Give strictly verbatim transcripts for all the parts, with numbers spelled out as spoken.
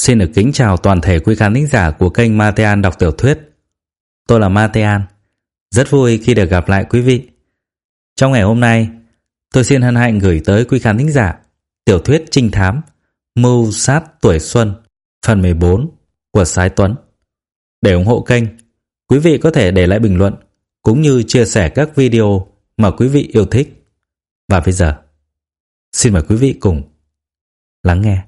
Xin được kính chào toàn thể quý khán thính giả của kênh Matean đọc tiểu thuyết. Tôi là Matean, rất vui khi được gặp lại quý vị. Trong ngày hôm nay, tôi xin hân hạnh gửi tới quý khán thính giả tiểu thuyết trinh thám Mưu sát tuổi xuân phần mười bốn của Sái Tuấn. Để ủng hộ kênh, quý vị có thể để lại bình luận cũng như chia sẻ các video mà quý vị yêu thích. Và bây giờ, xin mời quý vị cùng lắng nghe.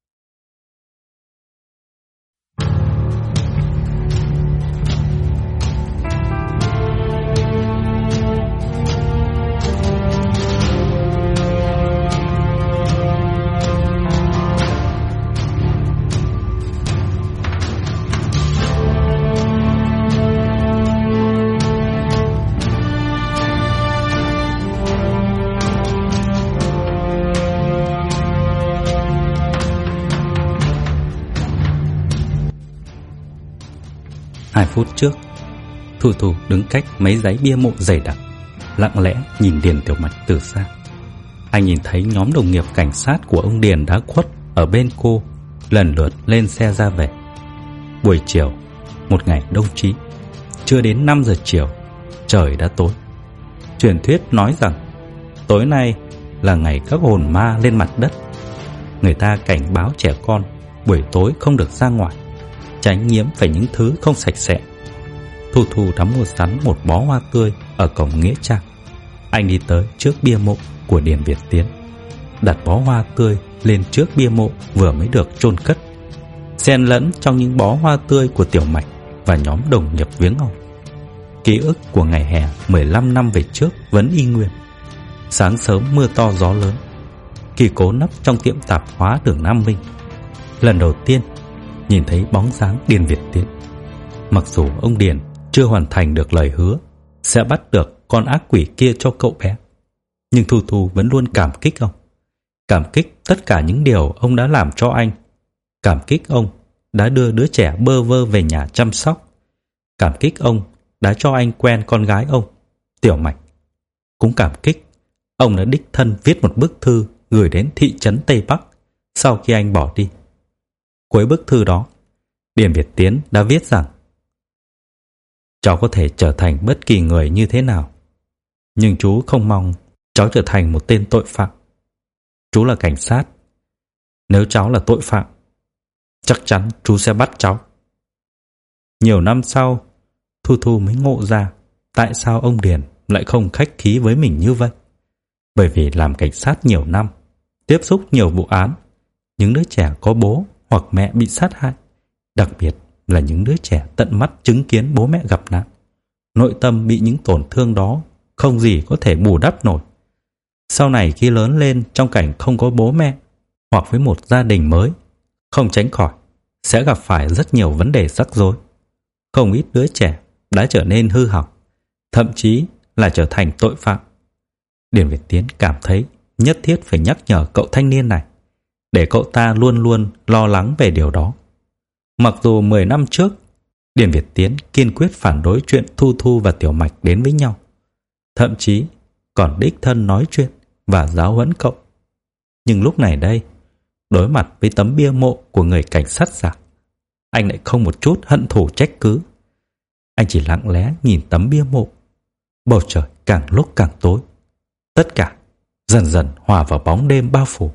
Hai phút trước, Thu Thu đứng cách mấy dãy bia mộ dày đặc, lặng lẽ nhìn Điền Tiểu Mạch từ xa. Anh nhìn thấy nhóm đồng nghiệp cảnh sát của ông Điền đã khuất ở bên cô lần lượt lên xe ra về. Buổi chiều, một ngày đông chí, chưa đến năm giờ chiều, trời đã tối. Truyền thuyết nói rằng tối nay là ngày các hồn ma lên mặt đất. Người ta cảnh báo trẻ con buổi tối không được ra ngoài, tránh nhiễm phải những thứ không sạch sẽ. Thu Thu đã mua sẵn một bó hoa tươi ở cổng nghĩa trang. Anh đi tới trước bia mộ của Điền Việt Tiến, đặt bó hoa tươi lên trước bia mộ vừa mới được chôn cất, xen lẫn trong những bó hoa tươi của Tiểu Mạch và nhóm đồng nghiệp viếng ông. Ký ức của ngày hè mười lăm năm về trước vẫn y nguyên. Sáng sớm mưa to gió lớn, Kỳ cố nấp trong tiệm tạp hóa đường Nam Minh, lần đầu tiên nhìn thấy bóng dáng Điền Việt Tiến. Mặc dù ông Điền chưa hoàn thành được lời hứa sẽ bắt được con ác quỷ kia cho cậu bé, nhưng Thu Thu vẫn luôn cảm kích ông. Cảm kích tất cả những điều ông đã làm cho anh. Cảm kích ông đã đưa đứa trẻ bơ vơ về nhà chăm sóc. Cảm kích ông đã cho anh quen con gái ông, Tiểu Mạch. Cũng cảm kích ông đã đích thân viết một bức thư gửi đến thị trấn Tây Bắc sau khi anh bỏ đi. Cuối bức thư đó, Điền Việt Tiến đã viết rằng: cháu có thể trở thành bất kỳ người như thế nào, nhưng chú không mong cháu trở thành một tên tội phạm. Chú là cảnh sát. Nếu cháu là tội phạm, chắc chắn chú sẽ bắt cháu. Nhiều năm sau, Thu Thu mới ngộ ra tại sao ông Điền lại không khách khí với mình như vậy. Bởi vì làm cảnh sát nhiều năm, tiếp xúc nhiều vụ án, những đứa trẻ có bố hoặc mẹ bị sát hại, đặc biệt là những đứa trẻ tận mắt chứng kiến bố mẹ gặp nạn, nội tâm bị những tổn thương đó không gì có thể bù đắp nổi. Sau này khi lớn lên trong cảnh không có bố mẹ hoặc với một gia đình mới, không tránh khỏi sẽ gặp phải rất nhiều vấn đề rắc rối. Không ít đứa trẻ đã trở nên hư hỏng, thậm chí là trở thành tội phạm. Điền Việt Tiến cảm thấy nhất thiết phải nhắc nhở cậu thanh niên này, để cậu ta luôn luôn lo lắng về điều đó. Mặc dù mười năm trước, Điền Việt Tiến kiên quyết phản đối chuyện Thu Thu và Tiểu Mạch đến với nhau, thậm chí còn đích thân nói chuyện và giáo huấn cậu. Nhưng lúc này đây, đối mặt với tấm bia mộ của người cảnh sát giả, anh lại không một chút hận thù trách cứ. Anh chỉ lặng lẽ nhìn tấm bia mộ. Bầu trời càng lúc càng tối, tất cả dần dần hòa vào bóng đêm bao phủ.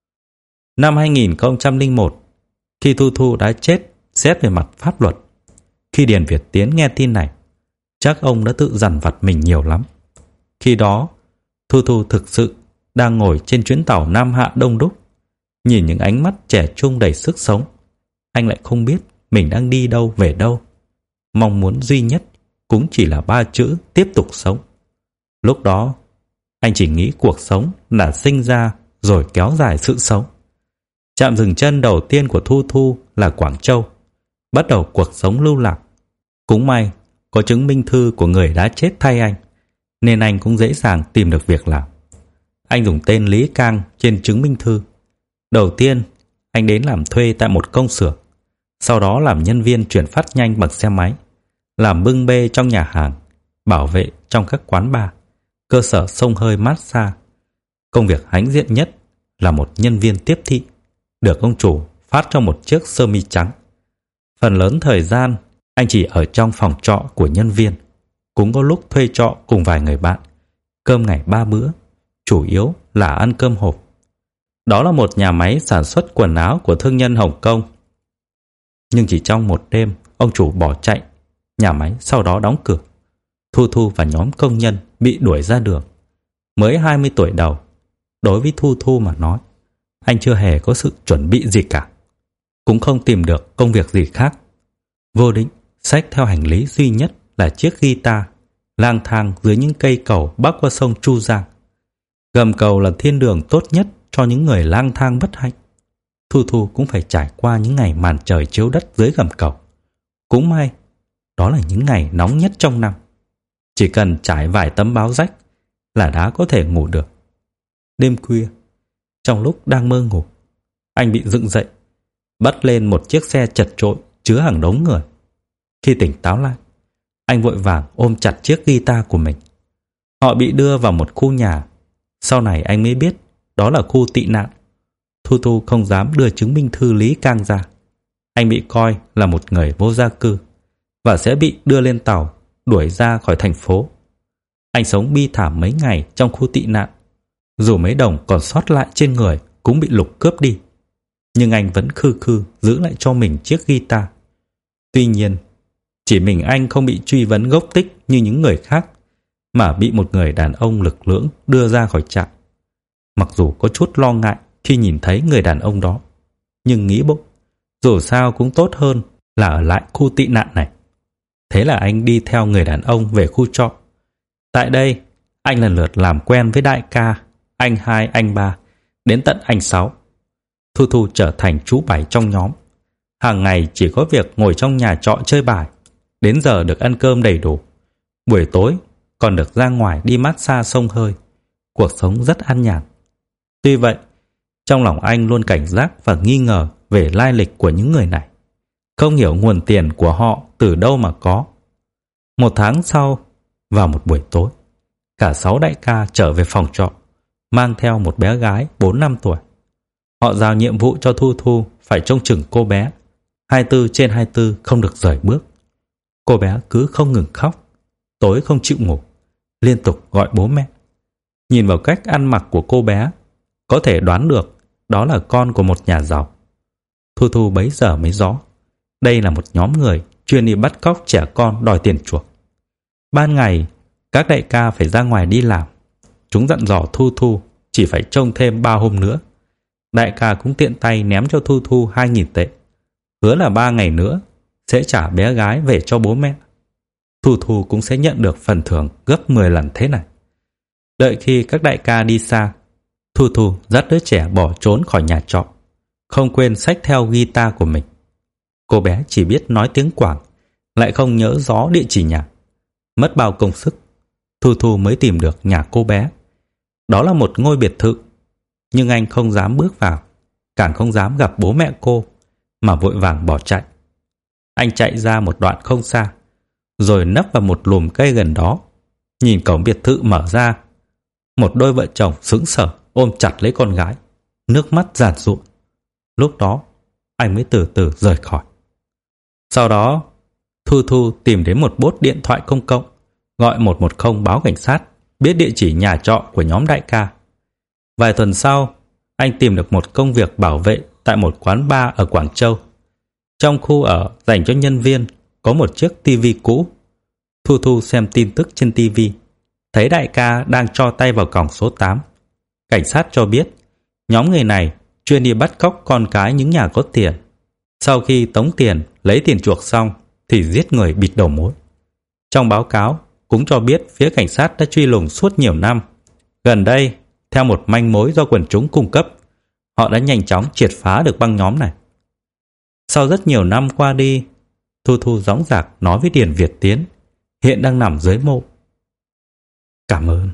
Năm hai nghìn không trăm lẻ một, khi Thu Thu đã chết xét về mặt pháp luật, khi Điền Việt Tiến nghe tin này, chắc ông đã tự dằn vặt mình nhiều lắm. Khi đó, Thu Thu thực sự đang ngồi trên chuyến tàu Nam Hạ đông đúc, nhìn những ánh mắt trẻ trung đầy sức sống. Anh lại không biết mình đang đi đâu về đâu. Mong muốn duy nhất cũng chỉ là ba chữ tiếp tục sống. Lúc đó, anh chỉ nghĩ cuộc sống là sinh ra rồi kéo dài sự sống. Trạm dừng chân đầu tiên của Thu Thu là Quảng Châu, bắt đầu cuộc sống lưu lạc. Cũng may có chứng minh thư của người đã chết thay anh, nên anh cũng dễ dàng tìm được việc làm. Anh dùng tên Lý Cang trên chứng minh thư. Đầu tiên, anh đến làm thuê tại một công xưởng, sau đó làm nhân viên chuyển phát nhanh bằng xe máy, làm bưng bê trong nhà hàng, bảo vệ trong các quán bar, cơ sở xông hơi massage. Công việc hãnh diện nhất là một nhân viên tiếp thị, được ông chủ phát cho một chiếc sơ mi trắng. Phần lớn thời gian, anh chỉ ở trong phòng trọ của nhân viên, cũng có lúc thuê trọ cùng vài người bạn. Cơm ngày ba bữa, chủ yếu là ăn cơm hộp. Đó là một nhà máy sản xuất quần áo của thương nhân Hồng Kông. Nhưng chỉ trong một đêm, ông chủ bỏ chạy, nhà máy sau đó đóng cửa. Thu Thu và nhóm công nhân bị đuổi ra đường. Mới hai mươi tuổi đầu, đối với Thu Thu mà nói, anh chưa hề có sự chuẩn bị gì cả, cũng không tìm được công việc gì khác. Vô định xách theo hành lý duy nhất là chiếc guitar, lang thang dưới những cây cầu bắc qua sông Chu Giang. Gầm cầu là thiên đường tốt nhất cho những người lang thang bất hạnh. Thu Thu cũng phải trải qua những ngày màn trời chiếu đất dưới gầm cầu. Cũng may, đó là những ngày nóng nhất trong năm. Chỉ cần trải vài tấm báo rách là đã có thể ngủ được. Đêm khuya, trong lúc đang mơ ngủ, anh bị dựng dậy, bắt lên một chiếc xe chật chội chứa hàng đống người. Khi tỉnh táo lại, anh vội vàng ôm chặt chiếc guitar của mình. Họ bị đưa vào một khu nhà. Sau này anh mới biết đó là khu tị nạn. Thu Thu không dám đưa chứng minh thư Lý Cang ra. Anh bị coi là một người vô gia cư và sẽ bị đưa lên tàu, đuổi ra khỏi thành phố. Anh sống bi thảm mấy ngày trong khu tị nạn. Dù mấy đồng còn sót lại trên người cũng bị lục cướp đi, nhưng anh vẫn khư khư giữ lại cho mình chiếc guitar. Tuy nhiên, chỉ mình anh không bị truy vấn gốc tích như những người khác, mà bị một người đàn ông lực lưỡng đưa ra khỏi trại. Mặc dù có chút lo ngại khi nhìn thấy người đàn ông đó, nhưng nghĩ bụng, dù sao cũng tốt hơn là ở lại khu tị nạn này. Thế là anh đi theo người đàn ông về khu trọ. Tại đây, anh lần lượt làm quen với đại ca, anh hai, anh ba, đến tận anh sáu. Thu Thu trở thành chú bảy trong nhóm. Hàng ngày chỉ có việc ngồi trong nhà trọ chơi bài, đến giờ được ăn cơm đầy đủ. Buổi tối còn được ra ngoài đi massage xông hơi. Cuộc sống rất an nhàn. Tuy vậy, trong lòng anh luôn cảnh giác và nghi ngờ về lai lịch của những người này. Không hiểu nguồn tiền của họ từ đâu mà có. Một tháng sau, vào một buổi tối, cả sáu đại ca trở về phòng trọ, mang theo một bé gái bốn năm tuổi. Họ giao nhiệm vụ cho Thu Thu phải trông chừng cô bé, hai mươi bốn trên hai mươi bốn không được rời bước. Cô bé cứ không ngừng khóc, tối không chịu ngủ, liên tục gọi bố mẹ. Nhìn vào cách ăn mặc của cô bé, có thể đoán được đó là con của một nhà giàu. Thu Thu bấy giờ mới rõ, đây là một nhóm người chuyên đi bắt cóc trẻ con đòi tiền chuộc. Ban ngày, các đại ca phải ra ngoài đi làm. Chúng dặn dò Thu Thu chỉ phải trông thêm ba hôm nữa. Đại ca cũng tiện tay ném cho Thu Thu hai nghìn tệ, hứa là ba ngày nữa sẽ trả bé gái về cho bố mẹ. Thu Thu cũng sẽ nhận được phần thưởng gấp mười lần thế này. Đợi khi các đại ca đi xa, Thu Thu dắt đứa trẻ bỏ trốn khỏi nhà trọ, không quên xách theo guitar của mình. Cô bé chỉ biết nói tiếng Quảng, lại không nhớ rõ địa chỉ nhà. Mất bao công sức, Thu Thu mới tìm được nhà cô bé. Đó là một ngôi biệt thự, nhưng anh không dám bước vào, càng không dám gặp bố mẹ cô, mà vội vàng bỏ chạy. Anh chạy ra một đoạn không xa, rồi nấp vào một lùm cây gần đó. Nhìn cổng biệt thự mở ra, một đôi vợ chồng sững sờ ôm chặt lấy con gái, nước mắt giàn giụa. Lúc đó, anh mới từ từ rời khỏi. Sau đó, Thu Thu tìm đến một bốt điện thoại công cộng, gọi một một không báo cảnh sát, biết địa chỉ nhà trọ của nhóm đại ca. Vài tuần sau, anh tìm được một công việc bảo vệ tại một quán bar ở Quảng Châu. Trong khu ở dành cho nhân viên có một chiếc tivi cũ. Thu Thu xem tin tức trên tivi, thấy đại ca đang cho tay vào còng số tám. Cảnh sát cho biết, nhóm người này chuyên đi bắt cóc con cái những nhà có tiền. Sau khi tống tiền, lấy tiền chuộc xong thì giết người bịt đầu mối. Trong báo cáo cũng cho biết phía cảnh sát đã truy lùng suốt nhiều năm. Gần đây, theo một manh mối do quần chúng cung cấp, họ đã nhanh chóng triệt phá được băng nhóm này. Sau rất nhiều năm qua đi, Thu Thu dõng dạc nói với Điền Việt Tiến, hiện đang nằm dưới mộ. Cảm ơn.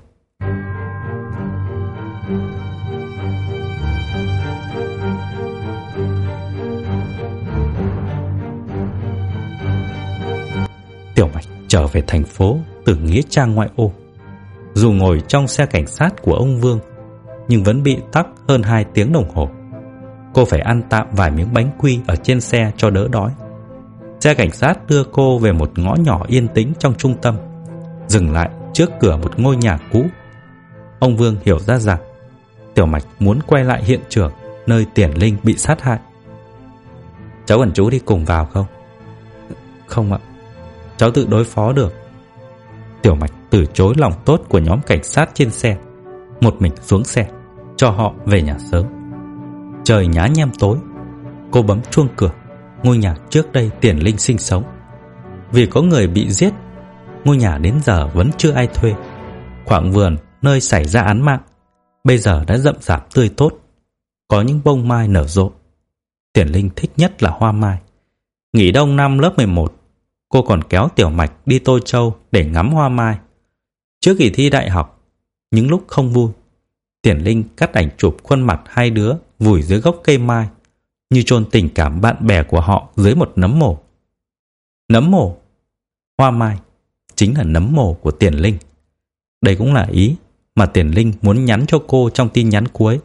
Tiểu Mạch trở về thành phố từ nghĩa trang ngoại ô. Dù ngồi trong xe cảnh sát của ông Vương, nhưng vẫn bị tắc hơn hai tiếng đồng hồ. cô phải ăn tạm vài miếng bánh quy ở trên xe cho đỡ đói. Xe cảnh sát đưa cô về một ngõ nhỏ yên tĩnh trong trung tâm, dừng lại trước cửa một ngôi nhà cũ. Ông Vương hiểu ra rằng Tiểu Mạch muốn quay lại hiện trường nơi Tiền Linh bị sát hại. Cháu cần chú đi cùng vào không? Không ạ, cháu tự đối phó được. Tiểu Mạch từ chối lòng tốt của nhóm cảnh sát trên xe, một mình xuống xe, cho họ về nhà sớm. Trời nhá nhem tối, cô bấm chuông cửa ngôi nhà trước đây Tiền Linh sinh sống. Vì có người bị giết, ngôi nhà đến giờ vẫn chưa ai thuê. Khoảng vườn nơi xảy ra án mạng bây giờ đã rậm rạp tươi tốt, có những bông mai nở rộ. Tiền Linh thích nhất là hoa mai. Nghỉ đông năm lớp mười một, cô còn kéo Tiểu Mạch đi Tô Châu để ngắm hoa mai. Trước kỳ thi đại học, những lúc không vui, Tiền Linh cắt ảnh chụp khuôn mặt hai đứa vùi dưới gốc cây mai, như chôn tình cảm bạn bè của họ dưới một nấm mồ. Nấm mồ, hoa mai chính là nấm mồ của Tiền Linh. Đây cũng là ý mà Tiền Linh muốn nhắn cho cô trong tin nhắn cuối.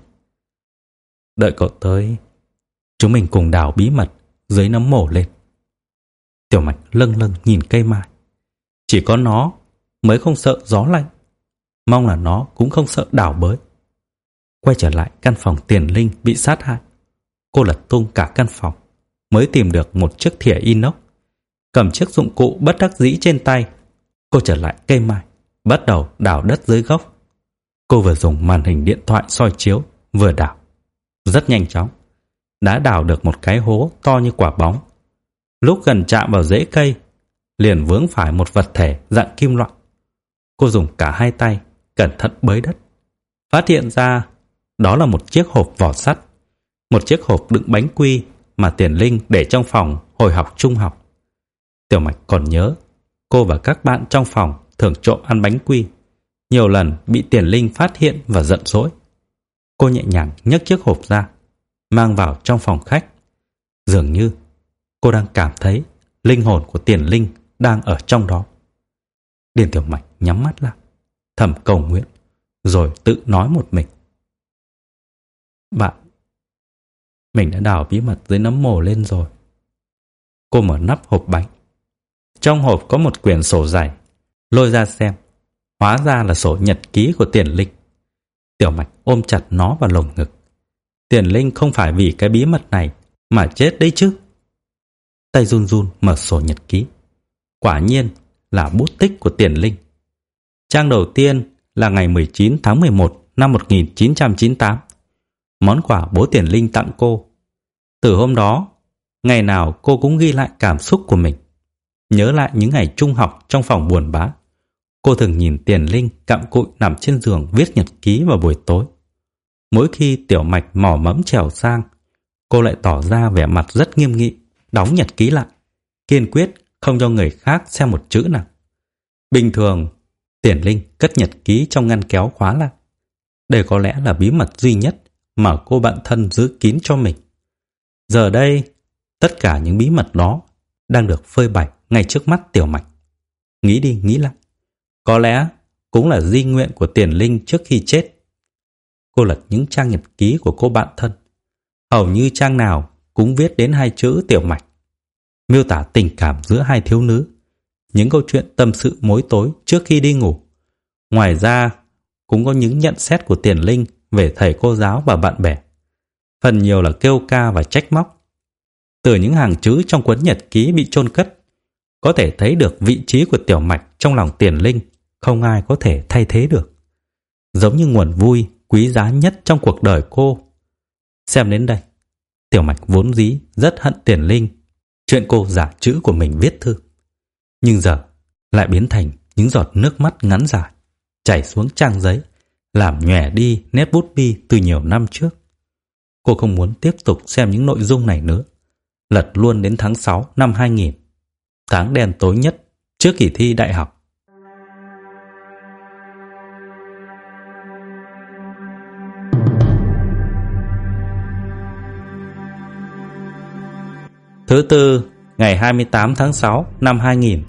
Đợi cậu tới, chúng mình cùng đào bí mật dưới nấm mồ lên. Tiểu Mạch lâng lâng nhìn cây mai. Chỉ có nó mới không sợ gió lạnh, mong là nó cũng không sợ đảo bới. Quay trở lại căn phòng Tiền Linh bị sát hại, cô lật tung cả căn phòng mới tìm được một chiếc thìa inox. Cầm chiếc dụng cụ bất đắc dĩ trên tay, cô trở lại cây mai, bắt đầu đào đất dưới gốc. Cô vừa dùng màn hình điện thoại soi chiếu, vừa đào. Rất nhanh chóng, đã đào được một cái hố to như quả bóng. Lúc gần chạm vào rễ cây, liền vướng phải một vật thể dạng kim loại. Cô dùng cả hai tay cẩn thận bới đất, phát hiện ra đó là một chiếc hộp vỏ sắt, một chiếc hộp đựng bánh quy mà Tiền Linh để trong phòng hồi học trung học. Tiểu Mạch còn nhớ cô và các bạn trong phòng thường trộm ăn bánh quy, nhiều lần bị Tiền Linh phát hiện và giận dỗi. Cô nhẹ nhàng nhấc chiếc hộp ra, mang vào trong phòng khách. Dường như cô đang cảm thấy linh hồn của Tiền Linh đang ở trong đó. Điền Tiểu Mạch nhắm mắt lại, thầm cầu nguyện, rồi tự nói một mình. Bạn, mình đã đào bí mật dưới nấm mồ lên rồi. Cô mở nắp hộp bánh. Trong hộp có một quyển sổ dày. Lôi ra xem, hóa ra là sổ nhật ký của Tiền Linh. Tiểu Mạch ôm chặt nó vào lồng ngực. Tiền Linh không phải vì cái bí mật này mà chết đấy chứ. Tay run run mở sổ nhật ký. Quả nhiên là bút tích của Tiền Linh. Trang đầu tiên là ngày mười chín tháng mười một năm một nghìn chín trăm chín mươi tám. Món quà bố Tiền Linh tặng cô. Từ hôm đó, ngày nào cô cũng ghi lại cảm xúc của mình. Nhớ lại những ngày trung học trong phòng buồn bã. Cô thường nhìn Tiền Linh cặm cụi nằm trên giường viết nhật ký vào buổi tối. Mỗi khi Tiểu Mạch mò mẫm trèo sang, cô lại tỏ ra vẻ mặt rất nghiêm nghị, đóng nhật ký lại, kiên quyết không cho người khác xem một chữ nào. Bình thường, Tiền Linh cất nhật ký trong ngăn kéo khóa lại. Đây có lẽ là bí mật duy nhất mà cô bạn thân giữ kín cho mình. Giờ đây, tất cả những bí mật đó đang được phơi bày ngay trước mắt Tiểu Mạch. Nghĩ đi nghĩ lại, có lẽ cũng là di nguyện của Tiền Linh trước khi chết. Cô lật những trang nhật ký của cô bạn thân. Hầu như trang nào cũng viết đến hai chữ Tiểu Mạch, miêu tả tình cảm giữa hai thiếu nữ, những câu chuyện tâm sự mối tối trước khi đi ngủ. Ngoài ra, cũng có những nhận xét của Tiền Linh về thầy cô giáo và bạn bè. Phần nhiều là kêu ca và trách móc. Từ những hàng chữ trong cuốn nhật ký bị chôn cất, có thể thấy được vị trí của Tiểu Mạch trong lòng Tiền Linh không ai có thể thay thế được. Giống như nguồn vui quý giá nhất trong cuộc đời cô. Xem đến đây, Tiểu Mạch vốn dĩ rất hận Tiền Linh chuyện cô giả chữ của mình viết thư. Nhưng giờ lại biến thành những giọt nước mắt ngắn dài chảy xuống trang giấy, làm nhòe đi nét bút bi từ nhiều năm trước. Cô không muốn tiếp tục xem những nội dung này nữa. Lật luôn đến tháng sáu năm hai nghìn, tháng đen tối nhất trước kỳ thi đại học. Thứ tư, ngày hai mươi tám tháng sáu năm hai nghìn.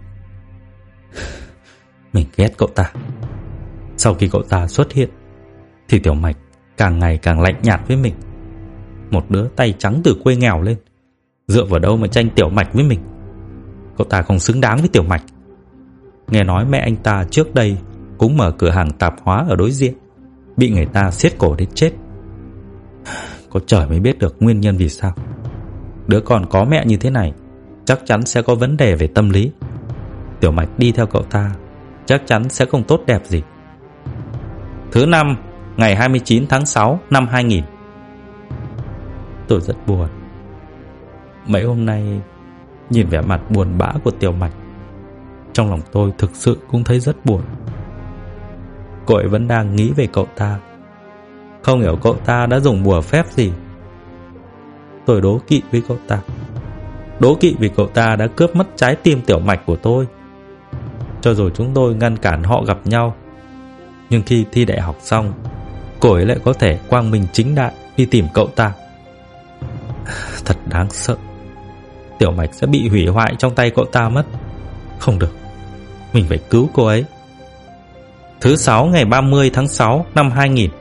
Mình ghét cậu ta. Sau khi cậu ta xuất hiện thì Tiểu Mạch càng ngày càng lạnh nhạt với mình. một đứa tay trắng từ quê nghèo lên, dựa vào đâu mà tranh Tiểu Mạch với mình? Cậu ta không xứng đáng với Tiểu Mạch. Nghe nói mẹ anh ta trước đây cũng mở cửa hàng tạp hóa ở đối diện, bị người ta siết cổ đến chết. Có trời mới biết được nguyên nhân vì sao. Đứa con có mẹ như thế này chắc chắn sẽ có vấn đề về tâm lý. Tiểu Mạch đi theo cậu ta chắc chắn sẽ không tốt đẹp gì. Thứ năm, ngày hai mươi chín tháng sáu năm hai nghìn. Tôi rất buồn. Mấy hôm nay nhìn vẻ mặt buồn bã của Tiểu Mạch, trong lòng tôi thực sự cũng thấy rất buồn. Cô ấy vẫn đang nghĩ về cậu ta. Không hiểu cậu ta đã dùng bùa phép gì. Tôi đố kỵ với cậu ta. Đố kỵ vì cậu ta đã cướp mất trái tim Tiểu Mạch của tôi. Cho dù chúng tôi ngăn cản họ gặp nhau, nhưng khi thi đại học xong, cô ấy lại có thể quang minh chính đại đi tìm cậu ta. Thật đáng sợ. Tiểu Mạch sẽ bị hủy hoại trong tay cậu ta mất. Không được, mình phải cứu cô ấy. Thứ sáu, ngày ba mươi tháng sáu năm hai nghìn.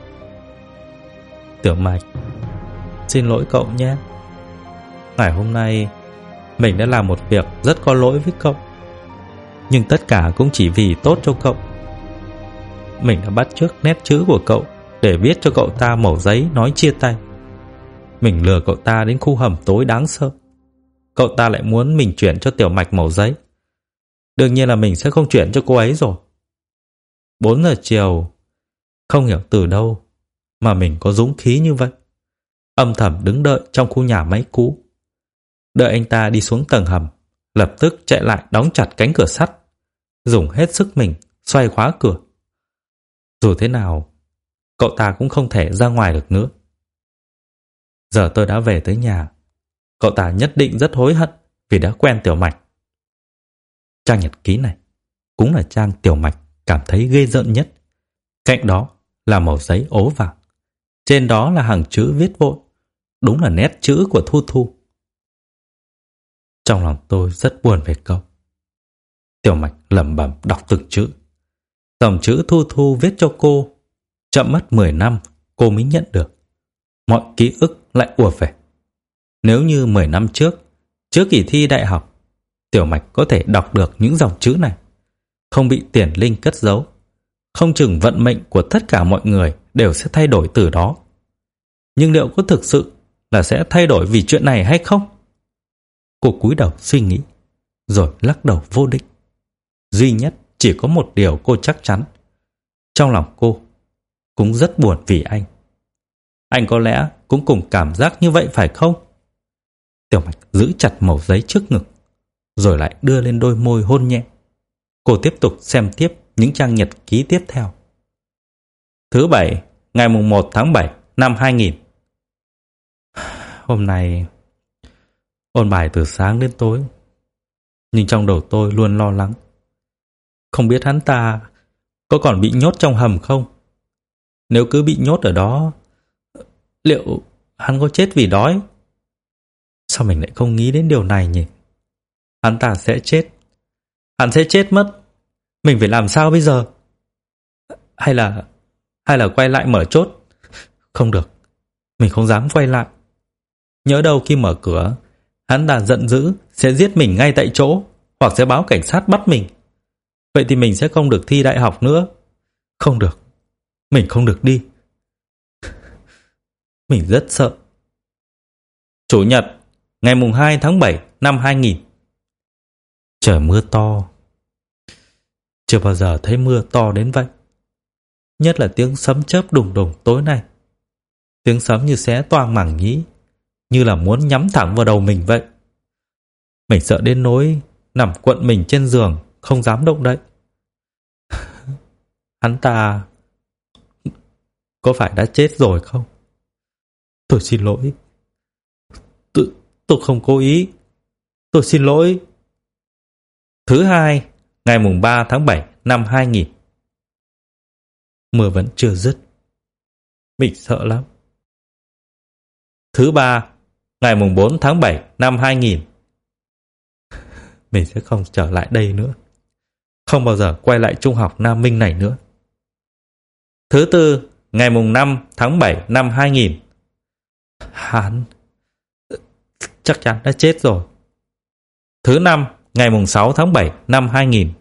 Tiểu Mạch, xin lỗi cậu nhé. Ngày hôm nay mình đã làm một việc rất có lỗi với cậu, nhưng tất cả cũng chỉ vì tốt cho cậu. Mình đã bắt chước nét chữ của cậu để viết cho cậu ta mẩu giấy nói chia tay. Mình lừa cậu ta đến khu hầm tối đáng sợ. Cậu ta lại muốn mình chuyển cho Tiểu Mạch mẩu giấy. Đương nhiên là mình sẽ không chuyển cho cô ấy rồi. Bốn giờ chiều, không hiểu từ đâu mà mình có dũng khí như vậy, âm thầm đứng đợi trong khu nhà máy cũ. Đợi anh ta đi xuống tầng hầm, lập tức chạy lại đóng chặt cánh cửa sắt, dùng hết sức mình xoay khóa cửa. Dù thế nào, cậu ta cũng không thể ra ngoài được nữa. Giờ tôi đã về tới nhà, cậu ta nhất định rất hối hận vì đã quen Tiểu Mạch. Trang nhật ký này cũng là trang Tiểu Mạch cảm thấy ghê rợn nhất. Cạnh đó là mẩu giấy ố vàng, trên đó là hàng chữ viết vội, đúng là nét chữ của Thu Thu. Trong lòng tôi rất buồn về cậu. Tiểu Mạch lẩm bẩm đọc từng chữ. Dòng chữ Thu Thu viết cho cô, chậm mất mười năm cô mới nhận được. Mọi ký ức lại ùa về. Nếu như mười năm trước, trước kỳ thi đại học, Tiểu Mạch có thể đọc được những dòng chữ này, không bị tiền linh cất giấu, không chừng vận mệnh của tất cả mọi người đều sẽ thay đổi từ đó. Nhưng liệu có thực sự là sẽ thay đổi vì chuyện này hay không? Cô cúi đầu suy nghĩ, rồi lắc đầu vô định. Duy nhất chỉ có một điều cô chắc chắn. Trong lòng cô cũng rất buồn vì anh. Anh có lẽ cũng cùng cảm giác như vậy phải không? Tiểu Mạch giữ chặt mẩu giấy trước ngực, rồi lại đưa lên đôi môi hôn nhẹ. Cô tiếp tục xem tiếp những trang nhật ký tiếp theo. Thứ bảy, ngày mùng một tháng bảy năm hai nghìn. Hôm nay ôn bài từ sáng đến tối, nhưng trong đầu tôi luôn lo lắng. Không biết hắn ta có còn bị nhốt trong hầm không? Nếu cứ bị nhốt ở đó, liệu hắn có chết vì đói? Sao mình lại không nghĩ đến điều này nhỉ? Hắn ta sẽ chết. Hắn sẽ chết mất. Mình phải làm sao bây giờ? Hay là Hay là quay lại mở chốt? Không được, mình không dám quay lại. Nhớ đâu khi mở cửa, hắn ta giận dữ sẽ giết mình ngay tại chỗ, hoặc sẽ báo cảnh sát bắt mình. Vậy thì mình sẽ không được thi đại học nữa. Không được, mình không được đi. Mình rất sợ. Chủ nhật, ngày mùng hai tháng bảy năm hai nghìn. Trời mưa to. Chưa bao giờ thấy mưa to đến vậy. Nhất là tiếng sấm chớp đùng đùng tối nay. Tiếng sấm như xé toang màng nhĩ, như là muốn nhắm thẳng vào đầu mình vậy. Mình sợ đến nỗi nằm quận mình trên giường, không dám động đậy. Hắn ta có phải đã chết rồi không? Tôi xin lỗi. Tôi, tôi không cố ý. Tôi xin lỗi. Thứ hai, ngày mùng ba tháng bảy năm hai nghìn. Mưa vẫn chưa dứt. Mình sợ lắm. Thứ ba, ngày mùng bốn tháng bảy năm hai nghìn. Mình sẽ không trở lại đây nữa. Không bao giờ quay lại trung học Nam Minh này nữa. Thứ tư, ngày mùng năm tháng bảy năm hai nghìn. Hắn chắc chắn đã chết rồi. Thứ năm, ngày mùng sáu tháng bảy năm hai nghìn.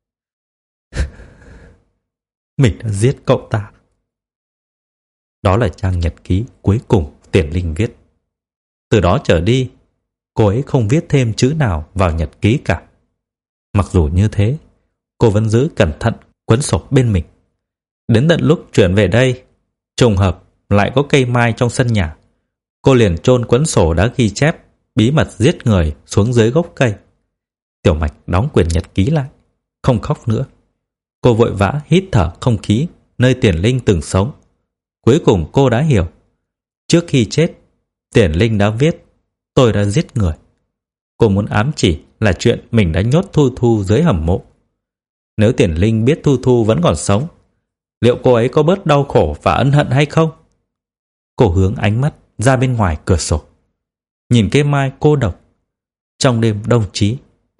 Mình đã giết cậu ta. Đó là trang nhật ký cuối cùng Tiền Linh viết. Từ đó trở đi, cô ấy không viết thêm chữ nào vào nhật ký cả. Mặc dù như thế, cô vẫn giữ cẩn thận cuốn sổ bên mình. Đến tận lúc chuyển về đây, trùng hợp lại có cây mai trong sân nhà. Cô liền chôn cuốn sổ đã ghi chép bí mật giết người xuống dưới gốc cây. Tiểu Mạch đóng quyển nhật ký lại, không khóc nữa. Cô vội vã hít thở không khí nơi Tiền Linh từng sống. Cuối cùng cô đã hiểu. Trước khi chết, Tiền Linh đã viết tôi đã giết người. Cô muốn ám chỉ là chuyện mình đã nhốt Thu Thu dưới hầm mộ. Nếu Tiền Linh biết Thu Thu vẫn còn sống, liệu cô ấy có bớt đau khổ và ân hận hay không? Cô hướng ánh mắt ra bên ngoài cửa sổ, nhìn cây mai cô độc trong đêm đông chí.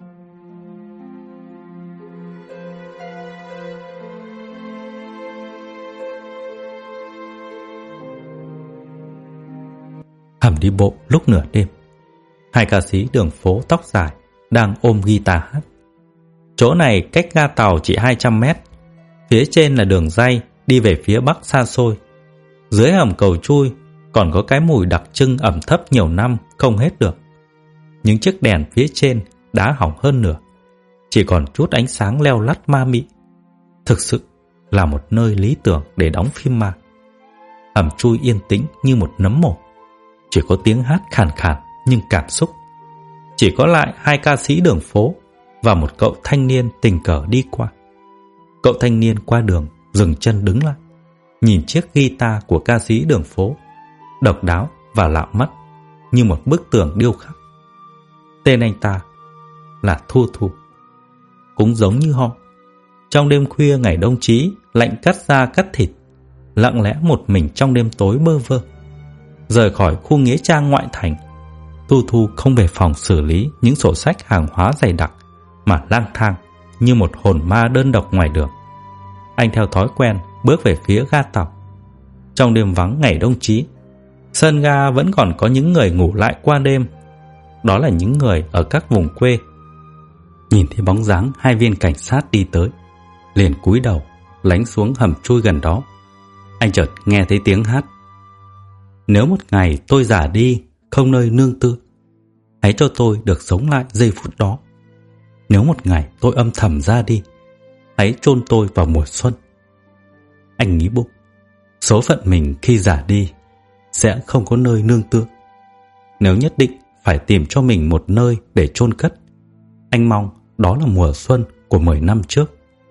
Hầm đi bộ lúc nửa đêm, hai ca sĩ đường phố tóc dài đang ôm guitar hát. Chỗ này cách ga tàu chỉ hai trăm mét. Phía trên là đường ray đi về phía bắc xa xôi. Dưới hầm cầu chui còn có cái mùi đặc trưng ẩm thấp nhiều năm không hết được. Những chiếc đèn phía trên đã hỏng hơn nửa, chỉ còn chút ánh sáng leo lắt ma mị. Thực sự là một nơi lý tưởng để đóng phim ma. Hầm chui yên tĩnh như một nấm mồ, chỉ có tiếng hát khàn khàn nhưng cảm xúc. Chỉ có lại hai ca sĩ đường phố và một cậu thanh niên tình cờ đi qua. Cậu thanh niên qua đường dừng chân đứng lại, nhìn chiếc guitar của ca sĩ đường phố, độc đáo và lạ mắt như một bức tường điêu khắc. Tên anh ta là Thu Thu. Cũng giống như họ, trong đêm khuya ngày đông chí lạnh cắt da cắt thịt, lặng lẽ một mình trong đêm tối bơ vơ. Rời khỏi khu nghĩa trang ngoại thành, Thu Thu không về phòng xử lý những sổ sách hàng hóa dày đặc, mà lang thang như một hồn ma đơn độc ngoài đường. Anh theo thói quen bước về phía ga tàu. Trong đêm vắng ngày đông chí, sân ga vẫn còn có những người ngủ lại qua đêm. Đó là những người ở các vùng quê. Nhìn thấy bóng dáng hai viên cảnh sát đi tới, liền cúi đầu lánh xuống hầm chui gần đó. Anh chợt nghe thấy tiếng hát. Nếu một ngày tôi già đi không nơi nương tựa, hãy cho tôi được sống lại giây phút đó. Nếu một ngày tôi âm thầm ra đi, hãy chôn tôi vào mùa xuân. Anh nghĩ bụng, số phận mình khi già đi sẽ không có nơi nương tựa. Nếu nhất định phải tìm cho mình một nơi để chôn cất, anh mong đó là mùa xuân của mười năm trước.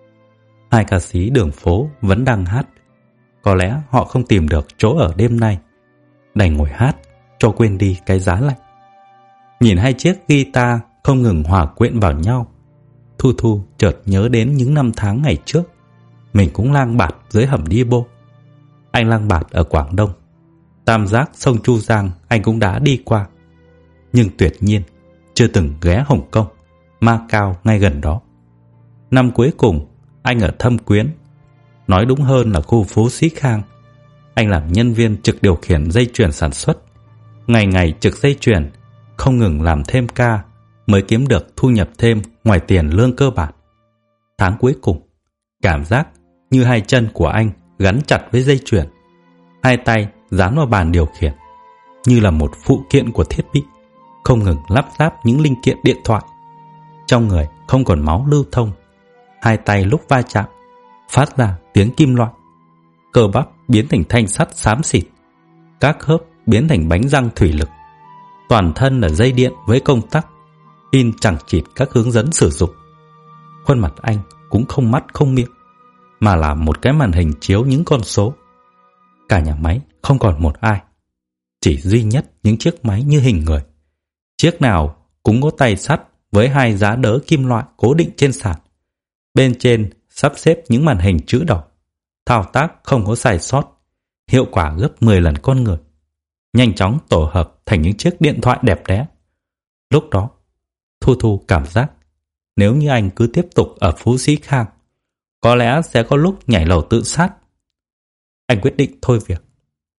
Hai ca sĩ đường phố vẫn đang hát. Có lẽ họ không tìm được chỗ ở đêm nay, đành ngồi hát cho quên đi cái giá lạnh. Nhìn hai chiếc guitar không ngừng hòa quyện vào nhau, Thu Thu chợt nhớ đến những năm tháng ngày trước mình cũng lang bạt dưới hầm đi bộ. Anh lang bạt ở Quảng Đông, Tam Giác sông Chu Giang anh cũng đã đi qua, nhưng tuyệt nhiên chưa từng ghé Hồng Kông, Macau ngay gần đó. Năm cuối cùng anh ở Thâm Quyến, nói đúng hơn là khu phố Sĩ Khang. Anh làm nhân viên trực điều khiển dây chuyền sản xuất, ngày ngày trực dây chuyền, không ngừng làm thêm ca mới kiếm được thu nhập thêm ngoài tiền lương cơ bản. Tháng cuối cùng, cảm giác như hai chân của anh gắn chặt với dây chuyền, hai tay dán vào bàn điều khiển, như là một phụ kiện của thiết bị, không ngừng lắp ráp những linh kiện điện thoại. Trong người không còn máu lưu thông, hai tay lúc va chạm phát ra tiếng kim loại, cơ bắp biến thành thanh sắt xám xịt, các khớp biến thành bánh răng thủy lực, toàn thân là dây điện với công tắc, in chẳng chịt các hướng dẫn sử dụng. Khuôn mặt anh cũng không mắt không miệng, mà là một cái màn hình chiếu những con số. Cả nhà máy không còn một ai, chỉ duy nhất những chiếc máy như hình người. Chiếc nào cũng có tay sắt với hai giá đỡ kim loại cố định trên sàn. Bên trên sắp xếp những màn hình chữ đỏ, thao tác không có sai sót, hiệu quả gấp mười lần con người, nhanh chóng tổ hợp thành những chiếc điện thoại đẹp đẽ. Lúc đó, Thu Thu cảm giác nếu như anh cứ tiếp tục ở Phú Sĩ Khang, có lẽ sẽ có lúc nhảy lầu tự sát. Anh quyết định thôi việc.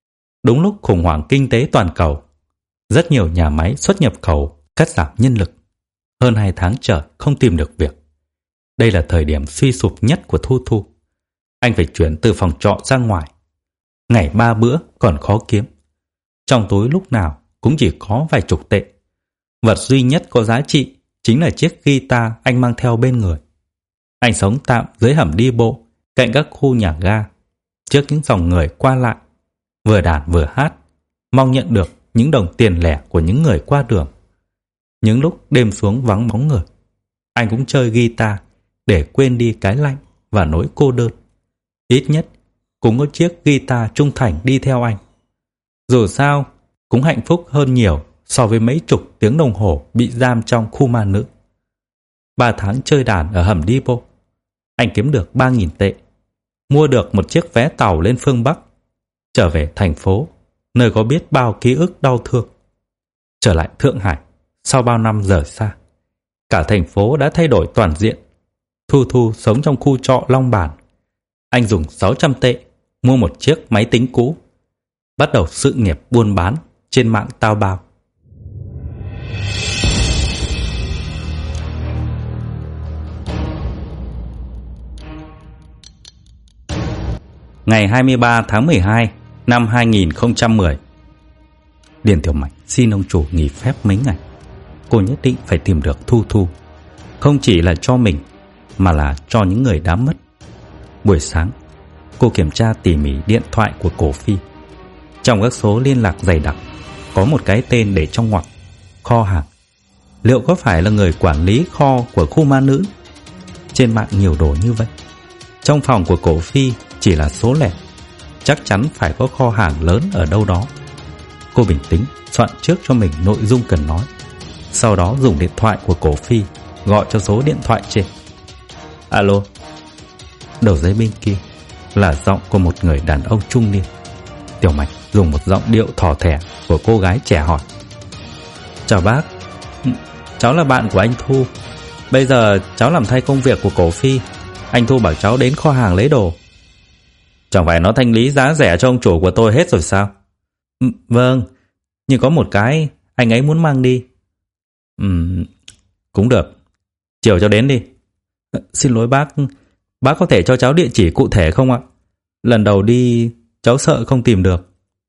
Đúng lúc khủng hoảng kinh tế toàn cầu, rất nhiều nhà máy xuất nhập khẩu cắt giảm nhân lực. Hơn hai tháng trời không tìm được việc. Đây là thời điểm suy sụp nhất của Thu Thu. Anh phải chuyển từ phòng trọ ra ngoài. Ngày ba bữa còn khó kiếm. Trong túi lúc nào cũng chỉ có vài chục tệ. Vật duy nhất có giá trị chính là chiếc guitar anh mang theo bên người. Anh sống tạm dưới hầm đi bộ cạnh các khu nhà ga, trước những dòng người qua lại, vừa đàn vừa hát, mong nhận được những đồng tiền lẻ của những người qua đường. Những lúc đêm xuống vắng bóng người, anh cũng chơi guitar để quên đi cái lạnh và nỗi cô đơn. Ít nhất cũng có chiếc guitar trung thành đi theo anh. Dù sao cũng hạnh phúc hơn nhiều so với mấy chục tiếng đồng hồ bị giam trong khu ma nữ. Ba tháng chơi đàn ở hầm đi bộ, anh kiếm được ba nghìn tệ, mua được một chiếc vé tàu lên phương Bắc, trở về thành phố, nơi có biết bao ký ức đau thương. Trở lại Thượng Hải sau bao năm rời xa, cả thành phố đã thay đổi toàn diện. Thu Thu sống trong khu trọ Long Bản. Anh dùng sáu trăm tệ mua một chiếc máy tính cũ, bắt đầu sự nghiệp buôn bán trên mạng Taobao. Ngày hai mươi ba tháng mười hai năm hai nghìn không trăm mười, Điền Tiểu Mạch xin ông chủ nghỉ phép mấy ngày. Cô nhất định phải tìm được Thu Thu, không chỉ là cho mình mà là cho những người đã mất. Buổi sáng, cô kiểm tra tỉ mỉ điện thoại của Cổ Phi. Trong các số liên lạc dày đặc có một cái tên để trong ngoặc: kho hàng. Liệu có phải là người quản lý kho của khu ma nữ? Trên mạng nhiều đồ như vậy, trong phòng của Cổ Phi chỉ là số lẻ, chắc chắn phải có kho hàng lớn ở đâu đó. Cô bình tĩnh soạn trước cho mình nội dung cần nói, sau đó dùng điện thoại của Cổ Phi gọi cho số điện thoại trên. Alo. Đầu dây bên kia là giọng của một người đàn ông trung niên. Tiểu Mạch dùng một giọng điệu thỏ thẻ của cô gái trẻ hỏi: Chào bác, cháu là bạn của anh Thu. Bây giờ cháu làm thay công việc của Cổ Phi. Anh Thu bảo cháu đến kho hàng lấy đồ. Chẳng phải nó thanh lý giá rẻ cho ông chủ của tôi hết rồi sao? Ừ, vâng, nhưng có một cái anh ấy muốn mang đi. Ừ, cũng được, chiều cháu đến đi. Xin lỗi bác, bác có thể cho cháu địa chỉ cụ thể không ạ? Lần đầu đi cháu sợ không tìm được.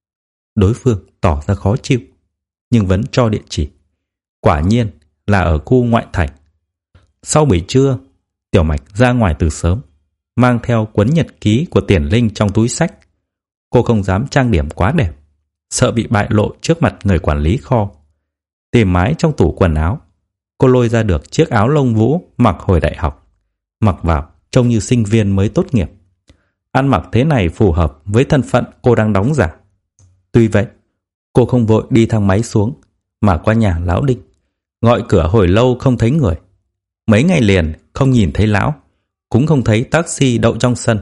Đối phương tỏ ra khó chịu, nhưng vẫn cho địa chỉ. Quả nhiên là ở khu ngoại thành. Sau buổi trưa, Tiểu Mạch ra ngoài từ sớm, mang theo cuốn nhật ký của Tiền Linh trong túi xách. Cô không dám trang điểm quá đẹp, sợ bị bại lộ trước mặt người quản lý kho. Tìm mãi trong tủ quần áo, cô lôi ra được chiếc áo lông vũ mặc hồi đại học. Mặc vào trông như sinh viên mới tốt nghiệp. Ăn mặc thế này phù hợp với thân phận cô đang đóng giả. Tuy vậy, cô không vội đi thang máy xuống, mà qua nhà lão Đinh. Gọi cửa hồi lâu không thấy người. Mấy ngày liền không nhìn thấy lão, cũng không thấy taxi đậu trong sân.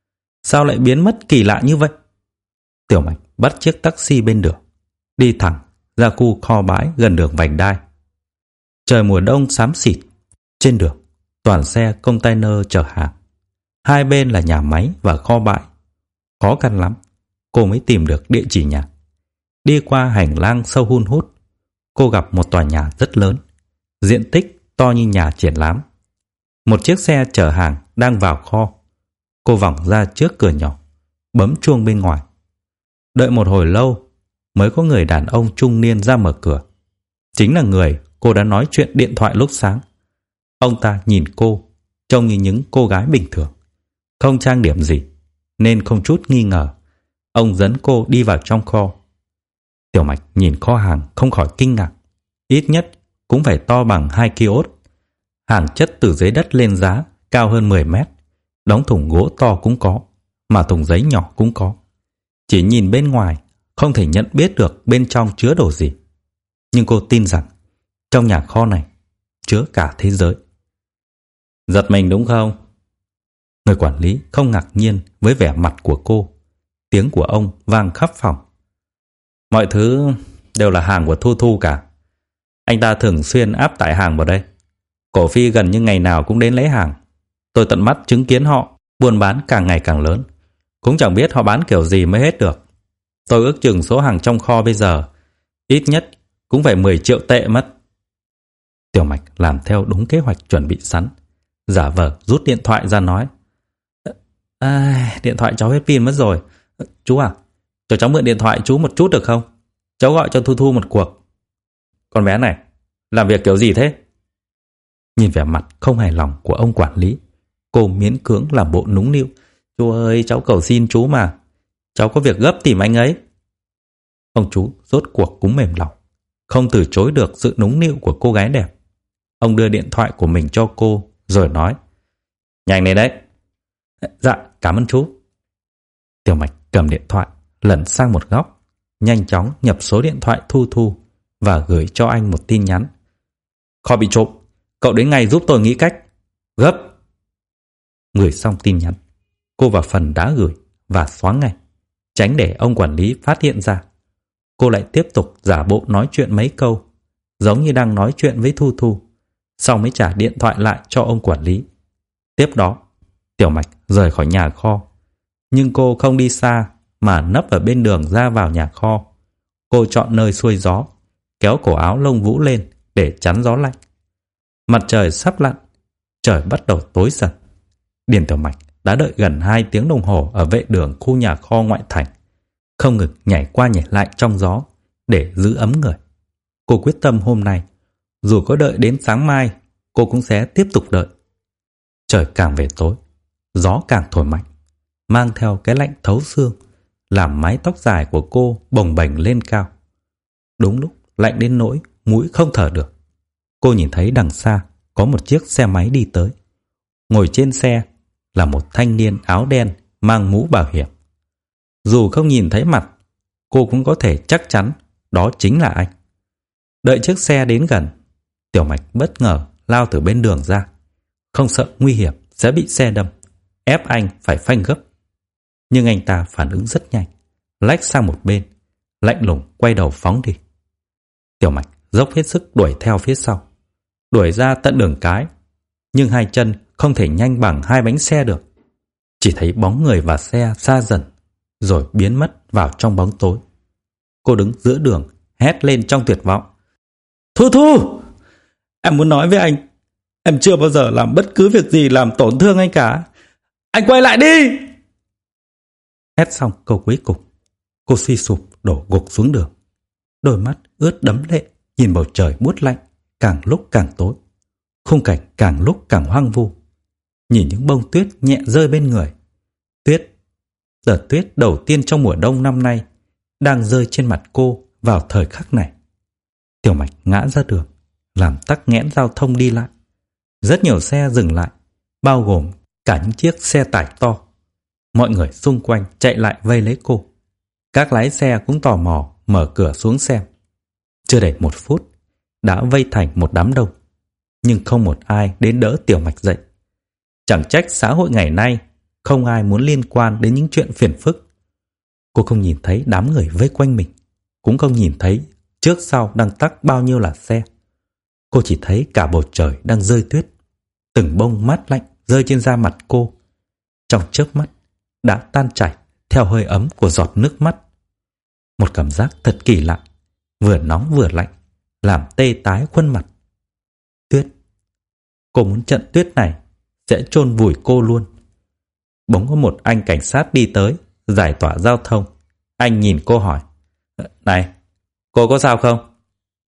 Sao lại biến mất kỳ lạ như vậy? Tiểu Mạch bắt chiếc taxi bên đường, đi thẳng ra khu kho bãi gần đường vành đai. Trời mùa đông xám xịt, trên đường toàn xe container chở hàng. Hai bên là nhà máy và kho bãi. Khó khăn lắm cô mới tìm được địa chỉ nhà. Đi qua hành lang sâu hun hút, cô gặp một tòa nhà rất lớn, diện tích to như nhà triển lãm. Một chiếc xe chở hàng đang vào kho. Cô vòng ra trước cửa nhỏ, bấm chuông bên ngoài. Đợi một hồi lâu mới có người đàn ông trung niên ra mở cửa. Chính là người cô đã nói chuyện điện thoại lúc sáng. Ông ta nhìn cô trông như những cô gái bình thường, không trang điểm gì, nên không chút nghi ngờ. Ông dẫn cô đi vào trong kho. Tiểu Mạch nhìn kho hàng không khỏi kinh ngạc. Ít nhất cũng phải to bằng hai kiosk. Hàng chất từ dưới đất lên giá, cao hơn mười mét. Đóng thùng gỗ to cũng có, mà thùng giấy nhỏ cũng có. Chỉ nhìn bên ngoài không thể nhận biết được bên trong chứa đồ gì. Nhưng cô tin rằng trong nhà kho này chứa cả thế giới. Giật mình đúng không? Người quản lý không ngạc nhiên với vẻ mặt của cô. Tiếng của ông vang khắp phòng. Mọi thứ đều là hàng của Thu Thu cả. Anh ta thường xuyên áp tải hàng vào đây. Cổ Phi gần như ngày nào cũng đến lấy hàng. Tôi tận mắt chứng kiến họ buôn bán càng ngày càng lớn. Cũng chẳng biết họ bán kiểu gì mới hết được. Tôi ước chừng số hàng trong kho bây giờ ít nhất cũng phải mười triệu tệ mất. Tiểu Mạch làm theo đúng kế hoạch chuẩn bị sẵn, giả vờ rút điện thoại ra nói: À, điện thoại cháu hết pin mất rồi. Chú à, cho cháu mượn điện thoại chú một chút được không? Cháu gọi cho Thu Thu một cuộc. Con bé này, làm việc kiểu gì thế? Nhìn vẻ mặt không hài lòng của ông quản lý, cô miễn cưỡng làm bộ nũng nịu: Chú ơi, cháu cầu xin chú mà. Cháu có việc gấp tìm anh ấy. Ông chú rốt cuộc cũng mềm lòng, không từ chối được sự nũng nịu của cô gái đẹp. Ông đưa điện thoại của mình cho cô rồi nói: Nhanh lên đấy. Dạ, cảm ơn chú. Tiểu Mạch cầm điện thoại, lẩn sang một góc, nhanh chóng nhập số điện thoại Thu Thu và gửi cho anh một tin nhắn: Kho bị trộm, cậu đến ngay giúp tôi nghĩ cách. Gấp. Gửi xong tin nhắn, cô vào phần đã gửi và xóa ngay, tránh để ông quản lý phát hiện ra. Cô lại tiếp tục giả bộ nói chuyện mấy câu, giống như đang nói chuyện với Thu Thu, xong mới trả điện thoại lại cho ông quản lý. Tiếp đó, Tiểu Mạch rời khỏi nhà kho, nhưng cô không đi xa mà nấp ở bên đường ra vào nhà kho. Cô chọn nơi xuôi gió, kéo cổ áo lông vũ lên để chắn gió lạnh. Mặt trời sắp lặn, trời bắt đầu tối dần. Điền Tiểu Mạch đã đợi gần hai tiếng đồng hồ ở vệ đường khu nhà kho ngoại thành, không ngừng nhảy qua nhảy lại trong gió để giữ ấm người. Cô quyết tâm hôm nay, dù có đợi đến sáng mai, cô cũng sẽ tiếp tục đợi. Trời càng về tối, gió càng thổi mạnh, mang theo cái lạnh thấu xương, làm mái tóc dài của cô bồng bềnh lên cao. Đúng lúc lạnh đến nỗi mũi không thở được, cô nhìn thấy đằng xa có một chiếc xe máy đi tới. Ngồi trên xe là một thanh niên áo đen mang mũ bảo hiểm. Dù không nhìn thấy mặt, cô cũng có thể chắc chắn đó chính là anh. Đợi chiếc xe đến gần, Tiểu Mạch bất ngờ lao từ bên đường ra, không sợ nguy hiểm sẽ bị xe đâm, ép anh phải phanh gấp. Nhưng anh ta phản ứng rất nhanh, lách sang một bên, lạnh lùng quay đầu phóng đi. Tiểu Mạch dốc hết sức đuổi theo phía sau, đuổi ra tận đường cái, nhưng hai chân không thể nhanh bằng hai bánh xe được. Chỉ thấy bóng người và xe xa dần, rồi biến mất vào trong bóng tối. Cô đứng giữa đường, hét lên trong tuyệt vọng: Thu Thu! Em muốn nói với anh, em chưa bao giờ làm bất cứ việc gì làm tổn thương anh cả. Anh quay lại đi! Hét xong câu cuối cùng, cô suy sụp đổ gục xuống đường. Đôi mắt ướt đẫm lệ nhìn bầu trời buốt lạnh, càng lúc càng tối. Khung cảnh càng lúc càng hoang vu. Nhìn những bông tuyết nhẹ rơi bên người. Tuyết, đợt tuyết đầu tiên trong mùa đông năm nay, đang rơi trên mặt cô vào thời khắc này. Tiểu Mạch ngã ra đường, làm tắc nghẽn giao thông đi lại. Rất nhiều xe dừng lại, bao gồm cả những chiếc xe tải to. Mọi người xung quanh chạy lại vây lấy cô. Các lái xe cũng tò mò mở cửa xuống xem. Chưa đầy một phút, đã vây thành một đám đông. Nhưng không một ai đến đỡ Tiểu Mạch dậy. Chẳng trách xã hội ngày nay không ai muốn liên quan đến những chuyện phiền phức. Cô không nhìn thấy đám người vây quanh mình, cũng không nhìn thấy trước sau đang tắc bao nhiêu là xe. Cô chỉ thấy cả bầu trời đang rơi tuyết, từng bông mát lạnh rơi trên da mặt cô, trong chớp mắt đã tan chảy theo hơi ấm của giọt nước mắt. Một cảm giác thật kỳ lạ, vừa nóng vừa lạnh, làm tê tái khuôn mặt. Tuyết. Cô muốn trận tuyết này sẽ chôn vùi cô luôn. Bỗng có một anh cảnh sát đi tới, giải tỏa giao thông. Anh nhìn cô hỏi: Này, cô có sao không?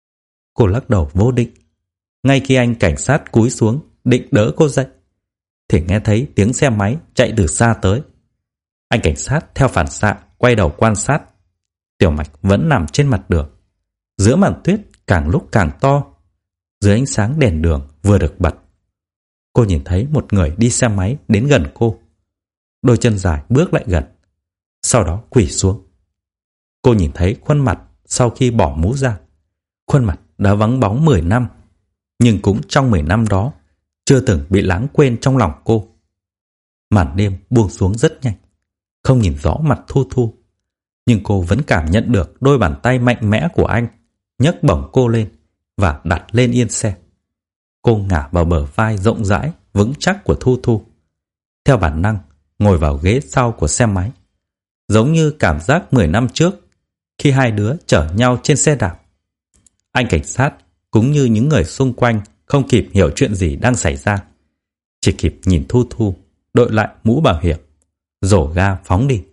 Cô lắc đầu vô định. Ngay khi anh cảnh sát cúi xuống định đỡ cô dậy, thì nghe thấy tiếng xe máy chạy từ xa tới. Anh cảnh sát theo phản xạ quay đầu quan sát. Tiểu Mạch vẫn nằm trên mặt đường, giữa màn tuyết càng lúc càng to. Dưới ánh sáng đèn đường vừa được bật, cô nhìn thấy một người đi xe máy đến gần cô. Đôi chân dài bước lại gần, sau đó quỳ xuống. Cô nhìn thấy khuôn mặt sau khi bỏ mũ ra. Khuôn mặt đã vắng bóng mười năm, nhưng cũng trong mười năm đó chưa từng bị lãng quên trong lòng cô. Màn đêm buông xuống rất nhanh, không nhìn rõ mặt Thu Thu, nhưng cô vẫn cảm nhận được đôi bàn tay mạnh mẽ của anh nhấc bổng cô lên và đặt lên yên xe. Cô ngả vào bờ vai rộng rãi, vững chắc của Thu Thu. Theo bản năng, ngồi vào ghế sau của xe máy. Giống như cảm giác mười năm trước khi hai đứa chở nhau trên xe đạp. Anh cảnh sát cũng như những người xung quanh không kịp hiểu chuyện gì đang xảy ra, chỉ kịp nhìn Thu Thu đội lại mũ bảo hiểm, rổ ga phóng đi.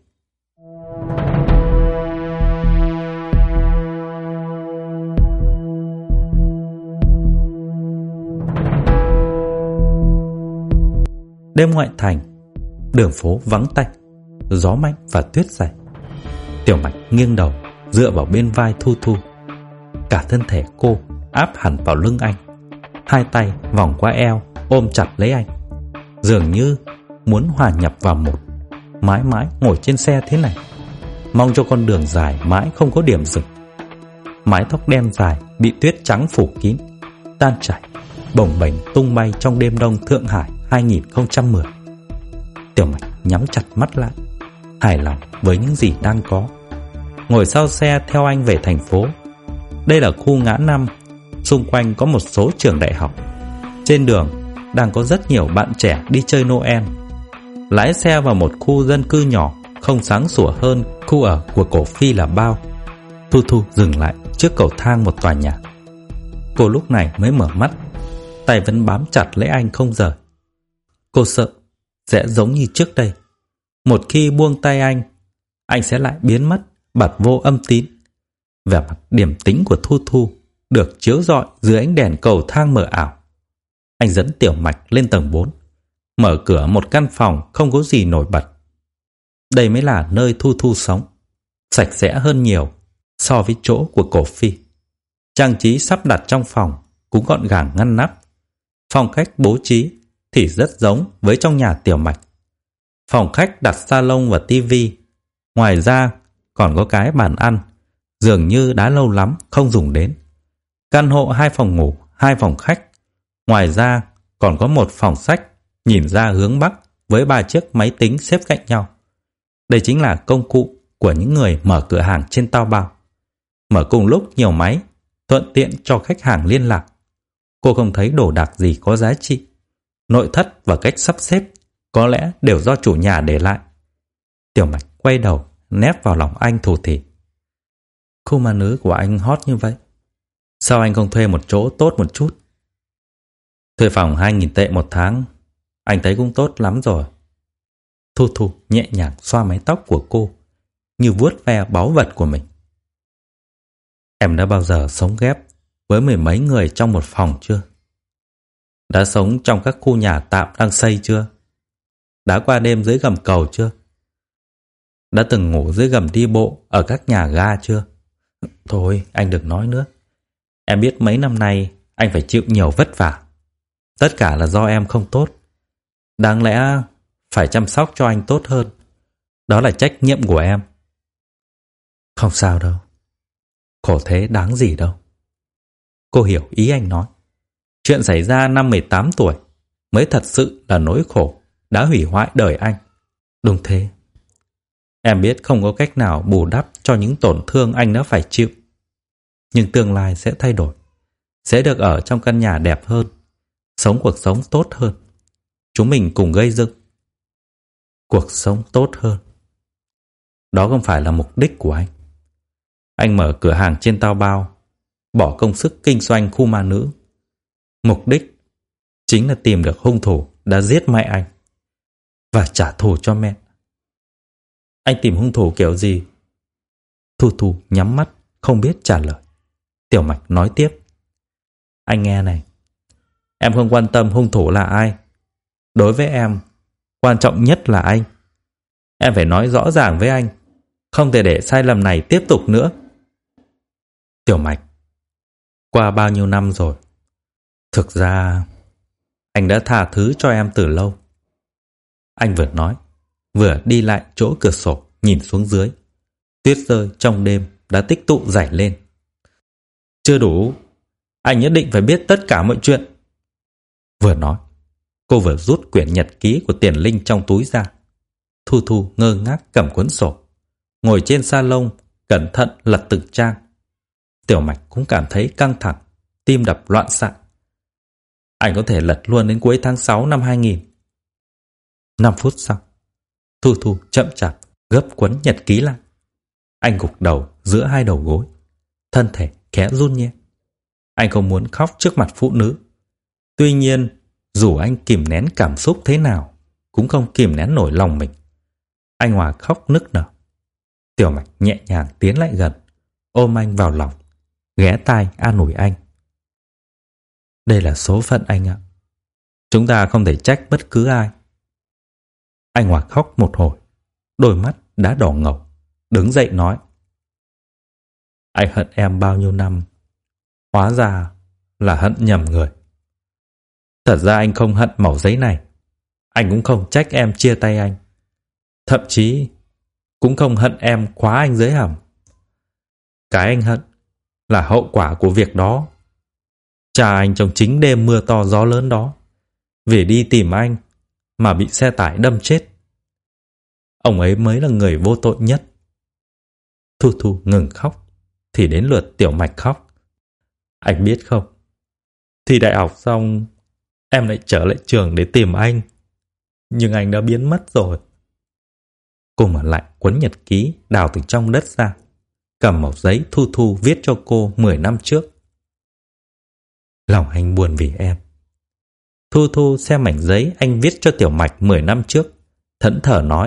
Đêm ngoại thành, đường phố vắng tanh, gió mạnh và tuyết dày. Tiểu Mạch nghiêng đầu dựa vào bên vai Thu Thu. Cả thân thể cô áp hẳn vào lưng anh, hai tay vòng qua eo ôm chặt lấy anh, dường như muốn hòa nhập vào một, mãi mãi ngồi trên xe thế này, mong cho con đường dài mãi không có điểm dừng. Mái tóc đen dài bị tuyết trắng phủ kín, tan chảy, bồng bềnh tung bay trong đêm đông Thượng Hải hai không một không. Tiểu Mạch nhắm chặt mắt lại, hài lòng với những gì đang có. Ngồi sau xe theo anh về thành phố. Đây là khu ngã năm, xung quanh có một số trường đại học. Trên đường đang có rất nhiều bạn trẻ đi chơi Noel. Lái xe vào một khu dân cư nhỏ, không sáng sủa hơn khu ở của Cổ Phi là bao. Thu Thu dừng lại trước cầu thang một tòa nhà. Cô lúc này mới mở mắt, tay vẫn bám chặt lấy anh không rời. Cô sợ sẽ giống như trước đây, một khi buông tay anh, anh sẽ lại biến mất, bặt vô âm tín. Vẻ mặt điềm tĩnh của Thu Thu được chiếu rọi dưới ánh đèn cầu thang mờ ảo. Anh dẫn Tiểu Mạch lên tầng bốn, mở cửa một căn phòng không có gì nổi bật. Đây mới là nơi Thu Thu sống, sạch sẽ hơn nhiều so với chỗ của Cổ Phi. Trang trí sắp đặt trong phòng cũng gọn gàng ngăn nắp. Phong cách bố trí thì rất giống với trong nhà Tiểu Mạch. Phòng khách đặt salon và tivi. Ngoài ra còn có cái bàn ăn, dường như đã lâu lắm không dùng đến. Căn hộ hai phòng ngủ, hai phòng khách. Ngoài ra còn có một phòng sách nhìn ra hướng Bắc với ba chiếc máy tính xếp cạnh nhau. Đây chính là công cụ của những người mở cửa hàng trên Taobao. Mở cùng lúc nhiều máy, thuận tiện cho khách hàng liên lạc. Cô không thấy đồ đạc gì có giá trị. Nội thất và cách sắp xếp có lẽ đều do chủ nhà để lại. Tiểu Mạch quay đầu nép vào lòng anh thủ thỉ. Khu ma nữ của anh hot như vậy, sao anh không thuê một chỗ tốt một chút? Thuê phòng hai nghìn tệ một tháng, anh thấy cũng tốt lắm rồi. Thu Thu nhẹ nhàng xoa mái tóc của cô, như vuốt ve báu vật của mình. Em đã bao giờ sống ghép với mười mấy người trong một phòng chưa? Đã sống trong các khu nhà tạm đang xây chưa? Đã qua đêm dưới gầm cầu chưa? Đã từng ngủ dưới gầm đi bộ ở các nhà ga chưa? Thôi, anh đừng nói nữa. Em biết mấy năm nay anh phải chịu nhiều vất vả. Tất cả là do em không tốt. Đáng lẽ phải chăm sóc cho anh tốt hơn. Đó là trách nhiệm của em. Không sao đâu. Khổ thế đáng gì đâu. Cô hiểu ý anh nói. Chuyện xảy ra năm mười tám tuổi mới thật sự là nỗi khổ đã hủy hoại đời anh. Đúng thế. Em biết không có cách nào bù đắp cho những tổn thương anh đã phải chịu. Nhưng tương lai sẽ thay đổi. Sẽ được ở trong căn nhà đẹp hơn, sống cuộc sống tốt hơn. Chúng mình cùng gây dựng cuộc sống tốt hơn. Đó không phải là mục đích của anh. Anh mở cửa hàng trên Taobao, bỏ công sức kinh doanh khu ma nữ. Mục đích chính là tìm được hung thủ đã giết mẹ anh và trả thù cho mẹ. Anh tìm hung thủ kiểu gì? Thu Thu nhắm mắt không biết trả lời. Tiểu Mạch nói tiếp. Anh nghe này, em không quan tâm hung thủ là ai. Đối với em, quan trọng nhất là anh. Em phải nói rõ ràng với anh, không thể để sai lầm này tiếp tục nữa. Tiểu Mạch, qua bao nhiêu năm rồi, thực ra anh đã tha thứ cho em từ lâu. Anh vừa nói, vừa đi lại chỗ cửa sổ nhìn xuống dưới. Tuyết rơi trong đêm đã tích tụ dày lên. Chưa đủ, anh nhất định phải biết tất cả mọi chuyện. Vừa nói, cô vừa rút quyển nhật ký của Tiền Linh trong túi ra. Thu Thu ngơ ngác cầm cuốn sổ, ngồi trên salon cẩn thận lật từng trang. Tiểu Mạch cũng cảm thấy căng thẳng, tim đập loạn xạ. Anh có thể lật luôn đến cuối tháng sáu năm hai nghìn. Năm phút sau, Thu Thu chậm chạp gấp cuốn nhật ký lại. Anh gục đầu giữa hai đầu gối, thân thể khẽ run nhẹ. Anh không muốn khóc trước mặt phụ nữ. Tuy nhiên, dù anh kìm nén cảm xúc thế nào, cũng không kìm nén nổi lòng mình. Anh Hòa khóc nức nở. Tiểu Mạch nhẹ nhàng tiến lại gần, ôm anh vào lòng, ghé tai an ủi anh. Đây là số phận anh ạ. Chúng ta không thể trách bất cứ ai. Anh Hòa khóc một hồi, đôi mắt đã đỏ ngầu, đứng dậy nói. Anh hận em bao nhiêu năm, hóa ra là hận nhầm người. Thật ra anh không hận mẩu giấy này. Anh cũng không trách em chia tay anh. Thậm chí cũng không hận em khóa anh dưới hầm. Cái anh hận là hậu quả của việc đó. Cha anh trong chính đêm mưa to gió lớn đó, vì đi tìm anh mà bị xe tải đâm chết. Ông ấy mới là người vô tội nhất. Thu Thu ngừng khóc thì đến lượt Tiểu Mạch khóc. Anh biết không, thi đại học xong em lại trở lại trường để tìm anh, nhưng anh đã biến mất rồi. Cô mở lại cuốn nhật ký đào từ trong đất ra, cầm mẩu giấy Thu Thu viết cho cô mười năm trước. Lòng anh buồn vì em. Thu Thu xem mảnh giấy anh viết cho Tiểu Mạch mười năm trước, thẫn thờ nói.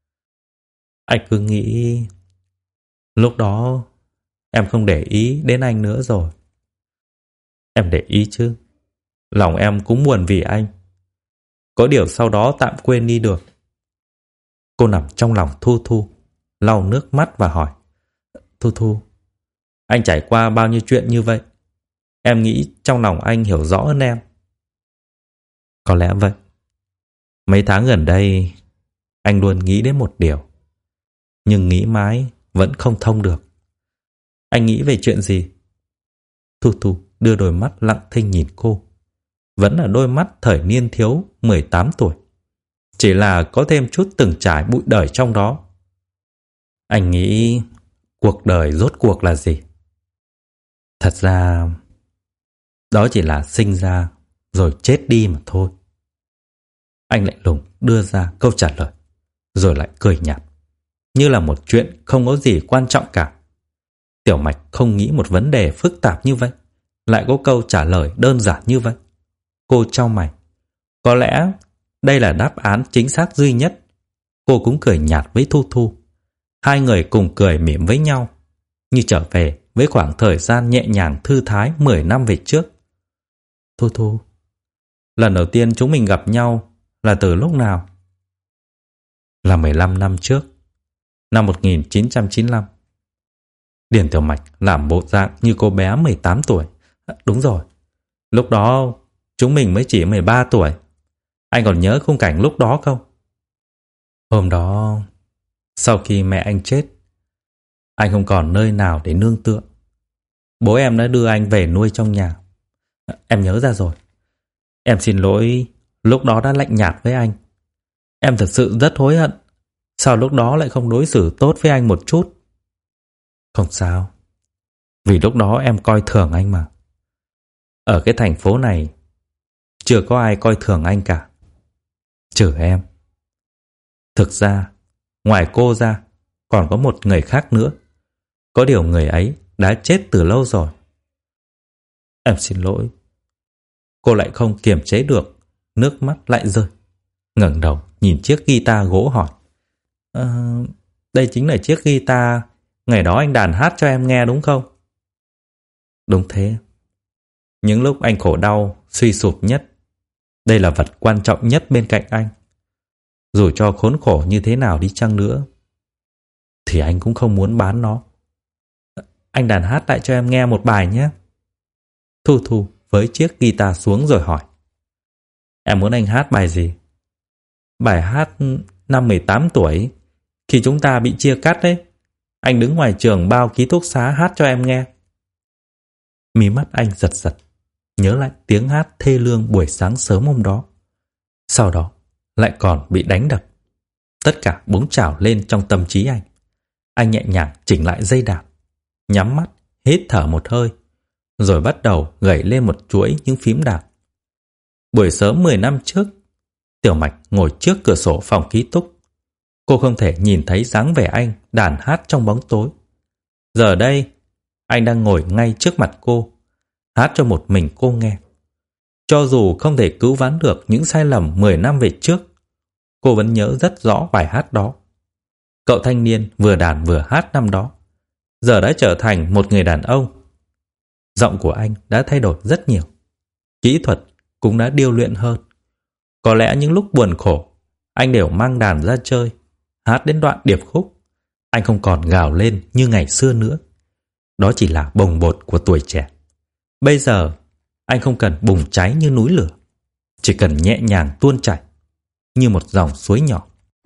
Anh cứ nghĩ lúc đó em không để ý đến anh nữa rồi. Em để ý chứ. Lòng em cũng buồn vì anh. Có điều sau đó tạm quên đi được. Cô nằm trong lòng Thu Thu, lau nước mắt và hỏi. Thu Thu, anh trải qua bao nhiêu chuyện như vậy? Em nghĩ trong lòng anh hiểu rõ hơn em. Có lẽ vậy. Mấy tháng gần đây anh luôn nghĩ đến một điều, nhưng nghĩ mãi vẫn không thông được. Anh nghĩ về chuyện gì? Thu Thu đưa đôi mắt lặng thinh nhìn cô. Vẫn là đôi mắt thời niên thiếu mười tám tuổi, chỉ là có thêm chút từng trải bụi đời trong đó. Anh nghĩ cuộc đời rốt cuộc là gì? Thật ra đó chỉ là sinh ra rồi chết đi mà thôi. Anh lạnh lùng đưa ra câu trả lời, rồi lại cười nhạt, như là một chuyện không có gì quan trọng cả. Tiểu Mạch không nghĩ một vấn đề phức tạp như vậy lại có câu trả lời đơn giản như vậy. Cô chau mày. Có lẽ đây là đáp án chính xác duy nhất. Cô cũng cười nhạt với Thu Thu. Hai người cùng cười mỉm với nhau, như trở về với khoảng thời gian nhẹ nhàng thư thái mười năm về trước. Thu Thu, lần đầu tiên chúng mình gặp nhau là từ lúc nào? Là mười lăm năm trước, năm một nghìn chín trăm chín mươi lăm. Điền Tiểu Mạch làm bộ dạng như cô bé mười tám tuổi. À, đúng rồi, lúc đó chúng mình mới chỉ mười ba tuổi. Anh còn nhớ khung cảnh lúc đó không? Hôm đó, sau khi mẹ anh chết, anh không còn nơi nào để nương tựa. Bố em đã đưa anh về nuôi trong nhà. À, em nhớ ra rồi. Em xin lỗi lúc đó đã lạnh nhạt với anh. Em thật sự rất hối hận. Sao lúc đó lại không đối xử tốt với anh một chút? Không sao. Vì lúc đó em coi thường anh mà. Ở cái thành phố này chưa có ai coi thường anh cả, trừ em. Thực ra, ngoài cô ra, còn có một người khác nữa. Có điều người ấy đã chết từ lâu rồi. Em xin lỗi. Cô lại không kiềm chế được, nước mắt lại rơi. Ngẩng đầu nhìn chiếc guitar gỗ hỏi. À, đây chính là chiếc guitar ngày đó anh đàn hát cho em nghe đúng không? Đúng thế. Những lúc anh khổ đau, suy sụp nhất, đây là vật quan trọng nhất bên cạnh anh. Dù cho khốn khổ như thế nào đi chăng nữa, thì anh cũng không muốn bán nó. Anh đàn hát lại cho em nghe một bài nhé. Thu Thu với chiếc guitar xuống rồi hỏi. Em muốn anh hát bài gì? Bài hát năm mười tám tuổi, khi chúng ta bị chia cắt đấy. Anh đứng ngoài trường bao ký túc xá hát cho em nghe. Mí mắt anh giật giật, nhớ lại tiếng hát thê lương buổi sáng sớm hôm đó. Sau đó lại còn bị đánh đập. Tất cả búng trào lên trong tâm trí anh. Anh nhẹ nhàng chỉnh lại dây đàn, nhắm mắt, hít thở một hơi, rồi bắt đầu gảy lên một chuỗi những phím đàn. Buổi sớm mười năm trước, Tiểu Mạch ngồi trước cửa sổ phòng ký túc. Cô không thể nhìn thấy dáng vẻ anh đàn hát trong bóng tối. Giờ đây, anh đang ngồi ngay trước mặt cô, hát cho một mình cô nghe. Cho dù không thể cứu vãn được những sai lầm mười năm về trước, cô vẫn nhớ rất rõ bài hát đó. Cậu thanh niên vừa đàn vừa hát năm đó, giờ đã trở thành một người đàn ông. Giọng của anh đã thay đổi rất nhiều. Kỹ thuật cũng đã điêu luyện hơn. Có lẽ những lúc buồn khổ, anh đều mang đàn ra chơi, hát đến đoạn điệp khúc. Anh không còn gào lên như ngày xưa nữa. Đó chỉ là bồng bột của tuổi trẻ. Bây giờ, anh không cần bùng cháy như núi lửa, chỉ cần nhẹ nhàng tuôn chảy như một dòng suối nhỏ.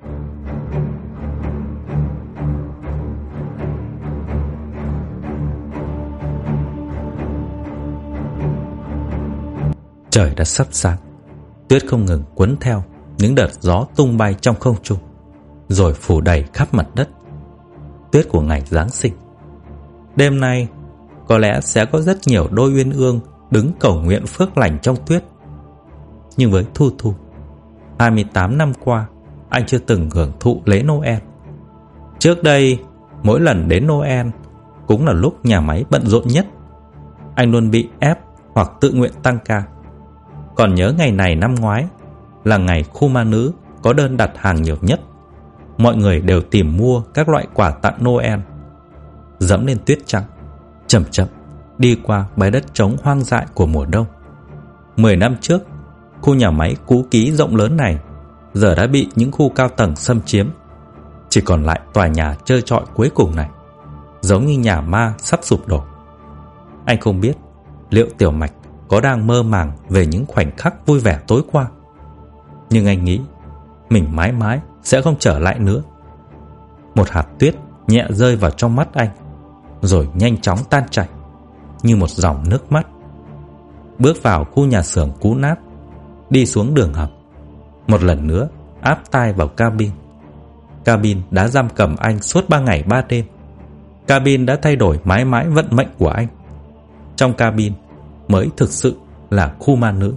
Trời đã sắp sáng. Tuyết không ngừng cuốn theo những đợt gió tung bay trong không trung, rồi phủ đầy khắp mặt đất. Tuyết của ngày Giáng sinh. Đêm nay có lẽ sẽ có rất nhiều đôi uyên ương đứng cầu nguyện phước lành trong tuyết. Nhưng với Thu Thu, hai mươi tám năm qua anh chưa từng hưởng thụ lễ Noel. Trước đây, mỗi lần đến Noel cũng là lúc nhà máy bận rộn nhất. Anh luôn bị ép hoặc tự nguyện tăng ca. Còn nhớ ngày này năm ngoái là ngày khu ma nữ có đơn đặt hàng nhiều nhất. Mọi người đều tìm mua các loại quà tặng Noel. Dẫm lên tuyết trắng, chậm chậm đi qua bãi đất trống hoang dại của mùa đông. Mười năm trước, khu nhà máy cũ kỹ rộng lớn này giờ đã bị những khu cao tầng xâm chiếm. Chỉ còn lại tòa nhà trơ trọi cuối cùng này, giống như nhà ma sắp sụp đổ. Anh không biết liệu Tiểu Mạch có đang mơ màng về những khoảnh khắc vui vẻ tối qua, nhưng anh nghĩ mình mãi mãi sẽ không trở lại nữa. Một hạt tuyết nhẹ rơi vào trong mắt anh, rồi nhanh chóng tan chảy như một dòng nước mắt. Bước vào khu nhà xưởng cũ nát, đi xuống đường hầm, một lần nữa áp tai vào cabin. Cabin đã giam cầm anh suốt ba ngày ba đêm. Cabin đã thay đổi mãi mãi vận mệnh của anh. Trong cabin mới thực sự là khu ma nữ.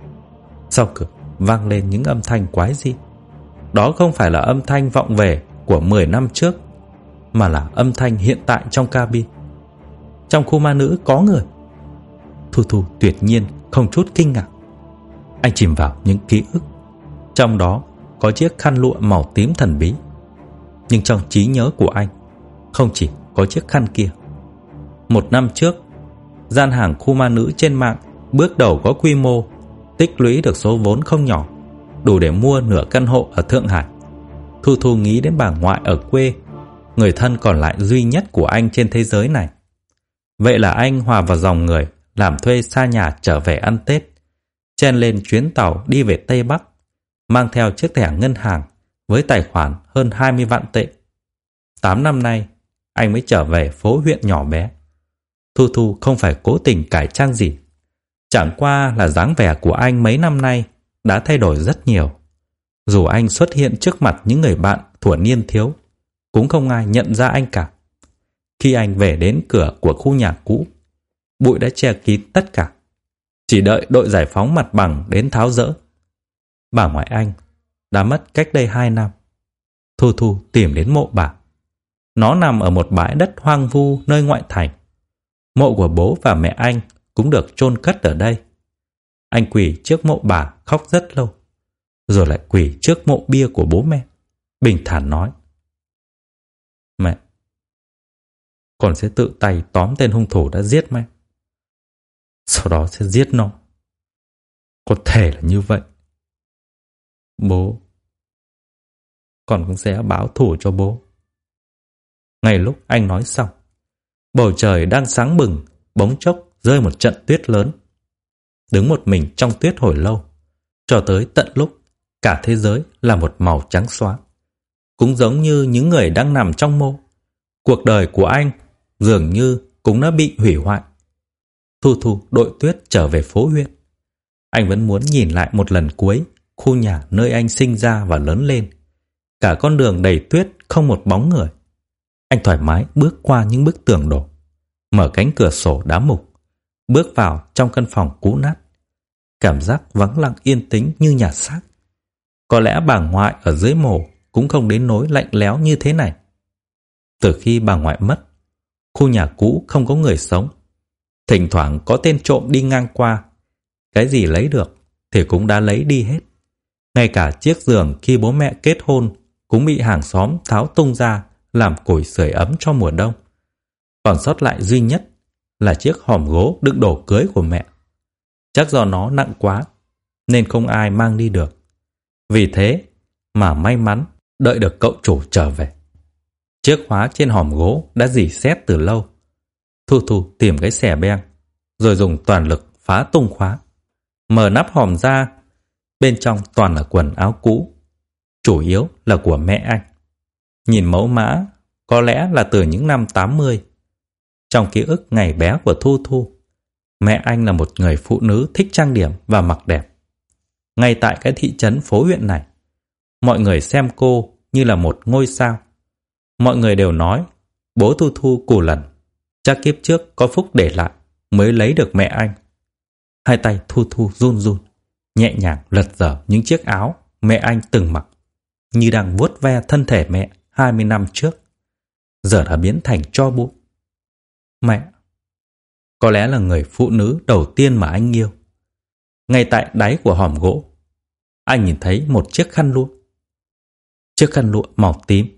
Sau cửa vang lên những âm thanh quái dị. Đó không phải là âm thanh vọng về của mười năm trước, mà là âm thanh hiện tại trong cabin. Trong khu ma nữ có người. Thu Thu tuyệt nhiên không chút kinh ngạc. Anh chìm vào những ký ức. Trong đó có chiếc khăn lụa màu tím thần bí. Nhưng trong trí nhớ của anh không chỉ có chiếc khăn kia. Một năm trước, gian hàng khu ma nữ trên mạng bước đầu có quy mô, tích lũy được số vốn không nhỏ, đủ để mua nửa căn hộ ở Thượng Hải. Thu Thu nghĩ đến bà ngoại ở quê, người thân còn lại duy nhất của anh trên thế giới này. Vậy là anh hòa vào dòng người làm thuê xa nhà trở về ăn Tết, chen lên chuyến tàu đi về Tây Bắc, mang theo chiếc thẻ ngân hàng với tài khoản hơn hai mươi vạn tệ. Tám năm nay, anh mới trở về phố huyện nhỏ bé. Thu Thu không phải cố tình cải trang gì. Chẳng qua là dáng vẻ của anh mấy năm nay đã thay đổi rất nhiều. Dù anh xuất hiện trước mặt những người bạn thuở niên thiếu, cũng không ai nhận ra anh cả. Khi anh về đến cửa của khu nhà cũ, bụi đã che kín tất cả, chỉ đợi đội giải phóng mặt bằng đến tháo dỡ. Bà ngoại anh đã mất cách đây hai năm. Thu Thu tìm đến mộ bà. Nó nằm ở một bãi đất hoang vu nơi ngoại thành. Mộ của bố và mẹ anh cũng được chôn cất ở đây. Anh quỳ trước mộ bà khóc rất lâu, rồi lại quỳ trước mộ bia của bố mẹ, bình thản nói: "Mẹ, con sẽ tự tay tóm tên hung thủ đã giết mẹ, sau đó sẽ giết nó. Có thể là như vậy. Bố, con cũng sẽ báo thù cho bố." Ngay lúc anh nói xong, bầu trời đang sáng bừng bỗng chốc rơi một trận tuyết lớn. Đứng một mình trong tuyết hồi lâu, cho tới tận lúc cả thế giới là một màu trắng xóa. Cũng giống như những người đang nằm trong mộ, cuộc đời của anh dường như cũng đã bị hủy hoại. Thu Thu đội tuyết trở về phố huyện. Anh vẫn muốn nhìn lại một lần cuối khu nhà nơi anh sinh ra và lớn lên. Cả con đường đầy tuyết không một bóng người. Anh thoải mái bước qua những bức tường đổ, mở cánh cửa sổ đá mục, bước vào trong căn phòng cũ nát. Cảm giác vắng lặng yên tĩnh như nhà xác. Có lẽ bà ngoại ở dưới mồ cũng không đến nỗi lạnh lẽo như thế này. Từ khi bà ngoại mất, Khu nhà cũ không có người sống. Thỉnh thoảng có tên trộm đi ngang qua. Cái gì lấy được thì cũng đã lấy đi hết. Ngay cả chiếc giường khi bố mẹ kết hôn cũng bị hàng xóm tháo tung ra làm củi sưởi ấm cho mùa đông. Còn sót lại duy nhất là chiếc hòm gỗ đựng đồ cưới của mẹ. Chắc do nó nặng quá nên không ai mang đi được. Vì thế mà may mắn đợi được cậu chủ trở về. Chiếc khóa trên hòm gỗ đã rỉ sét từ lâu. Thu Thu tìm cái xẻ beng rồi dùng toàn lực phá tung khóa. Mở nắp hòm ra, bên trong toàn là quần áo cũ, chủ yếu là của mẹ anh. Nhìn mẫu mã, có lẽ là từ những năm tám mươi. Trong ký ức ngày bé của Thu Thu, mẹ anh là một người phụ nữ thích trang điểm và mặc đẹp. Ngay tại cái thị trấn phố huyện này, mọi người xem cô như là một ngôi sao. Mọi người đều nói bố Thu Thu cù lần, chắc kiếp trước có phúc để lại mới lấy được mẹ anh. Hai tay Thu Thu run run, nhẹ nhàng lật dở những chiếc áo mẹ anh từng mặc, như đang vuốt ve thân thể mẹ hai mươi năm trước, giờ đã biến thành tro bụi. Mẹ có lẽ là người phụ nữ đầu tiên mà anh yêu. Ngay tại đáy của hòm gỗ, anh nhìn thấy một chiếc khăn lụa. Chiếc khăn lụa màu tím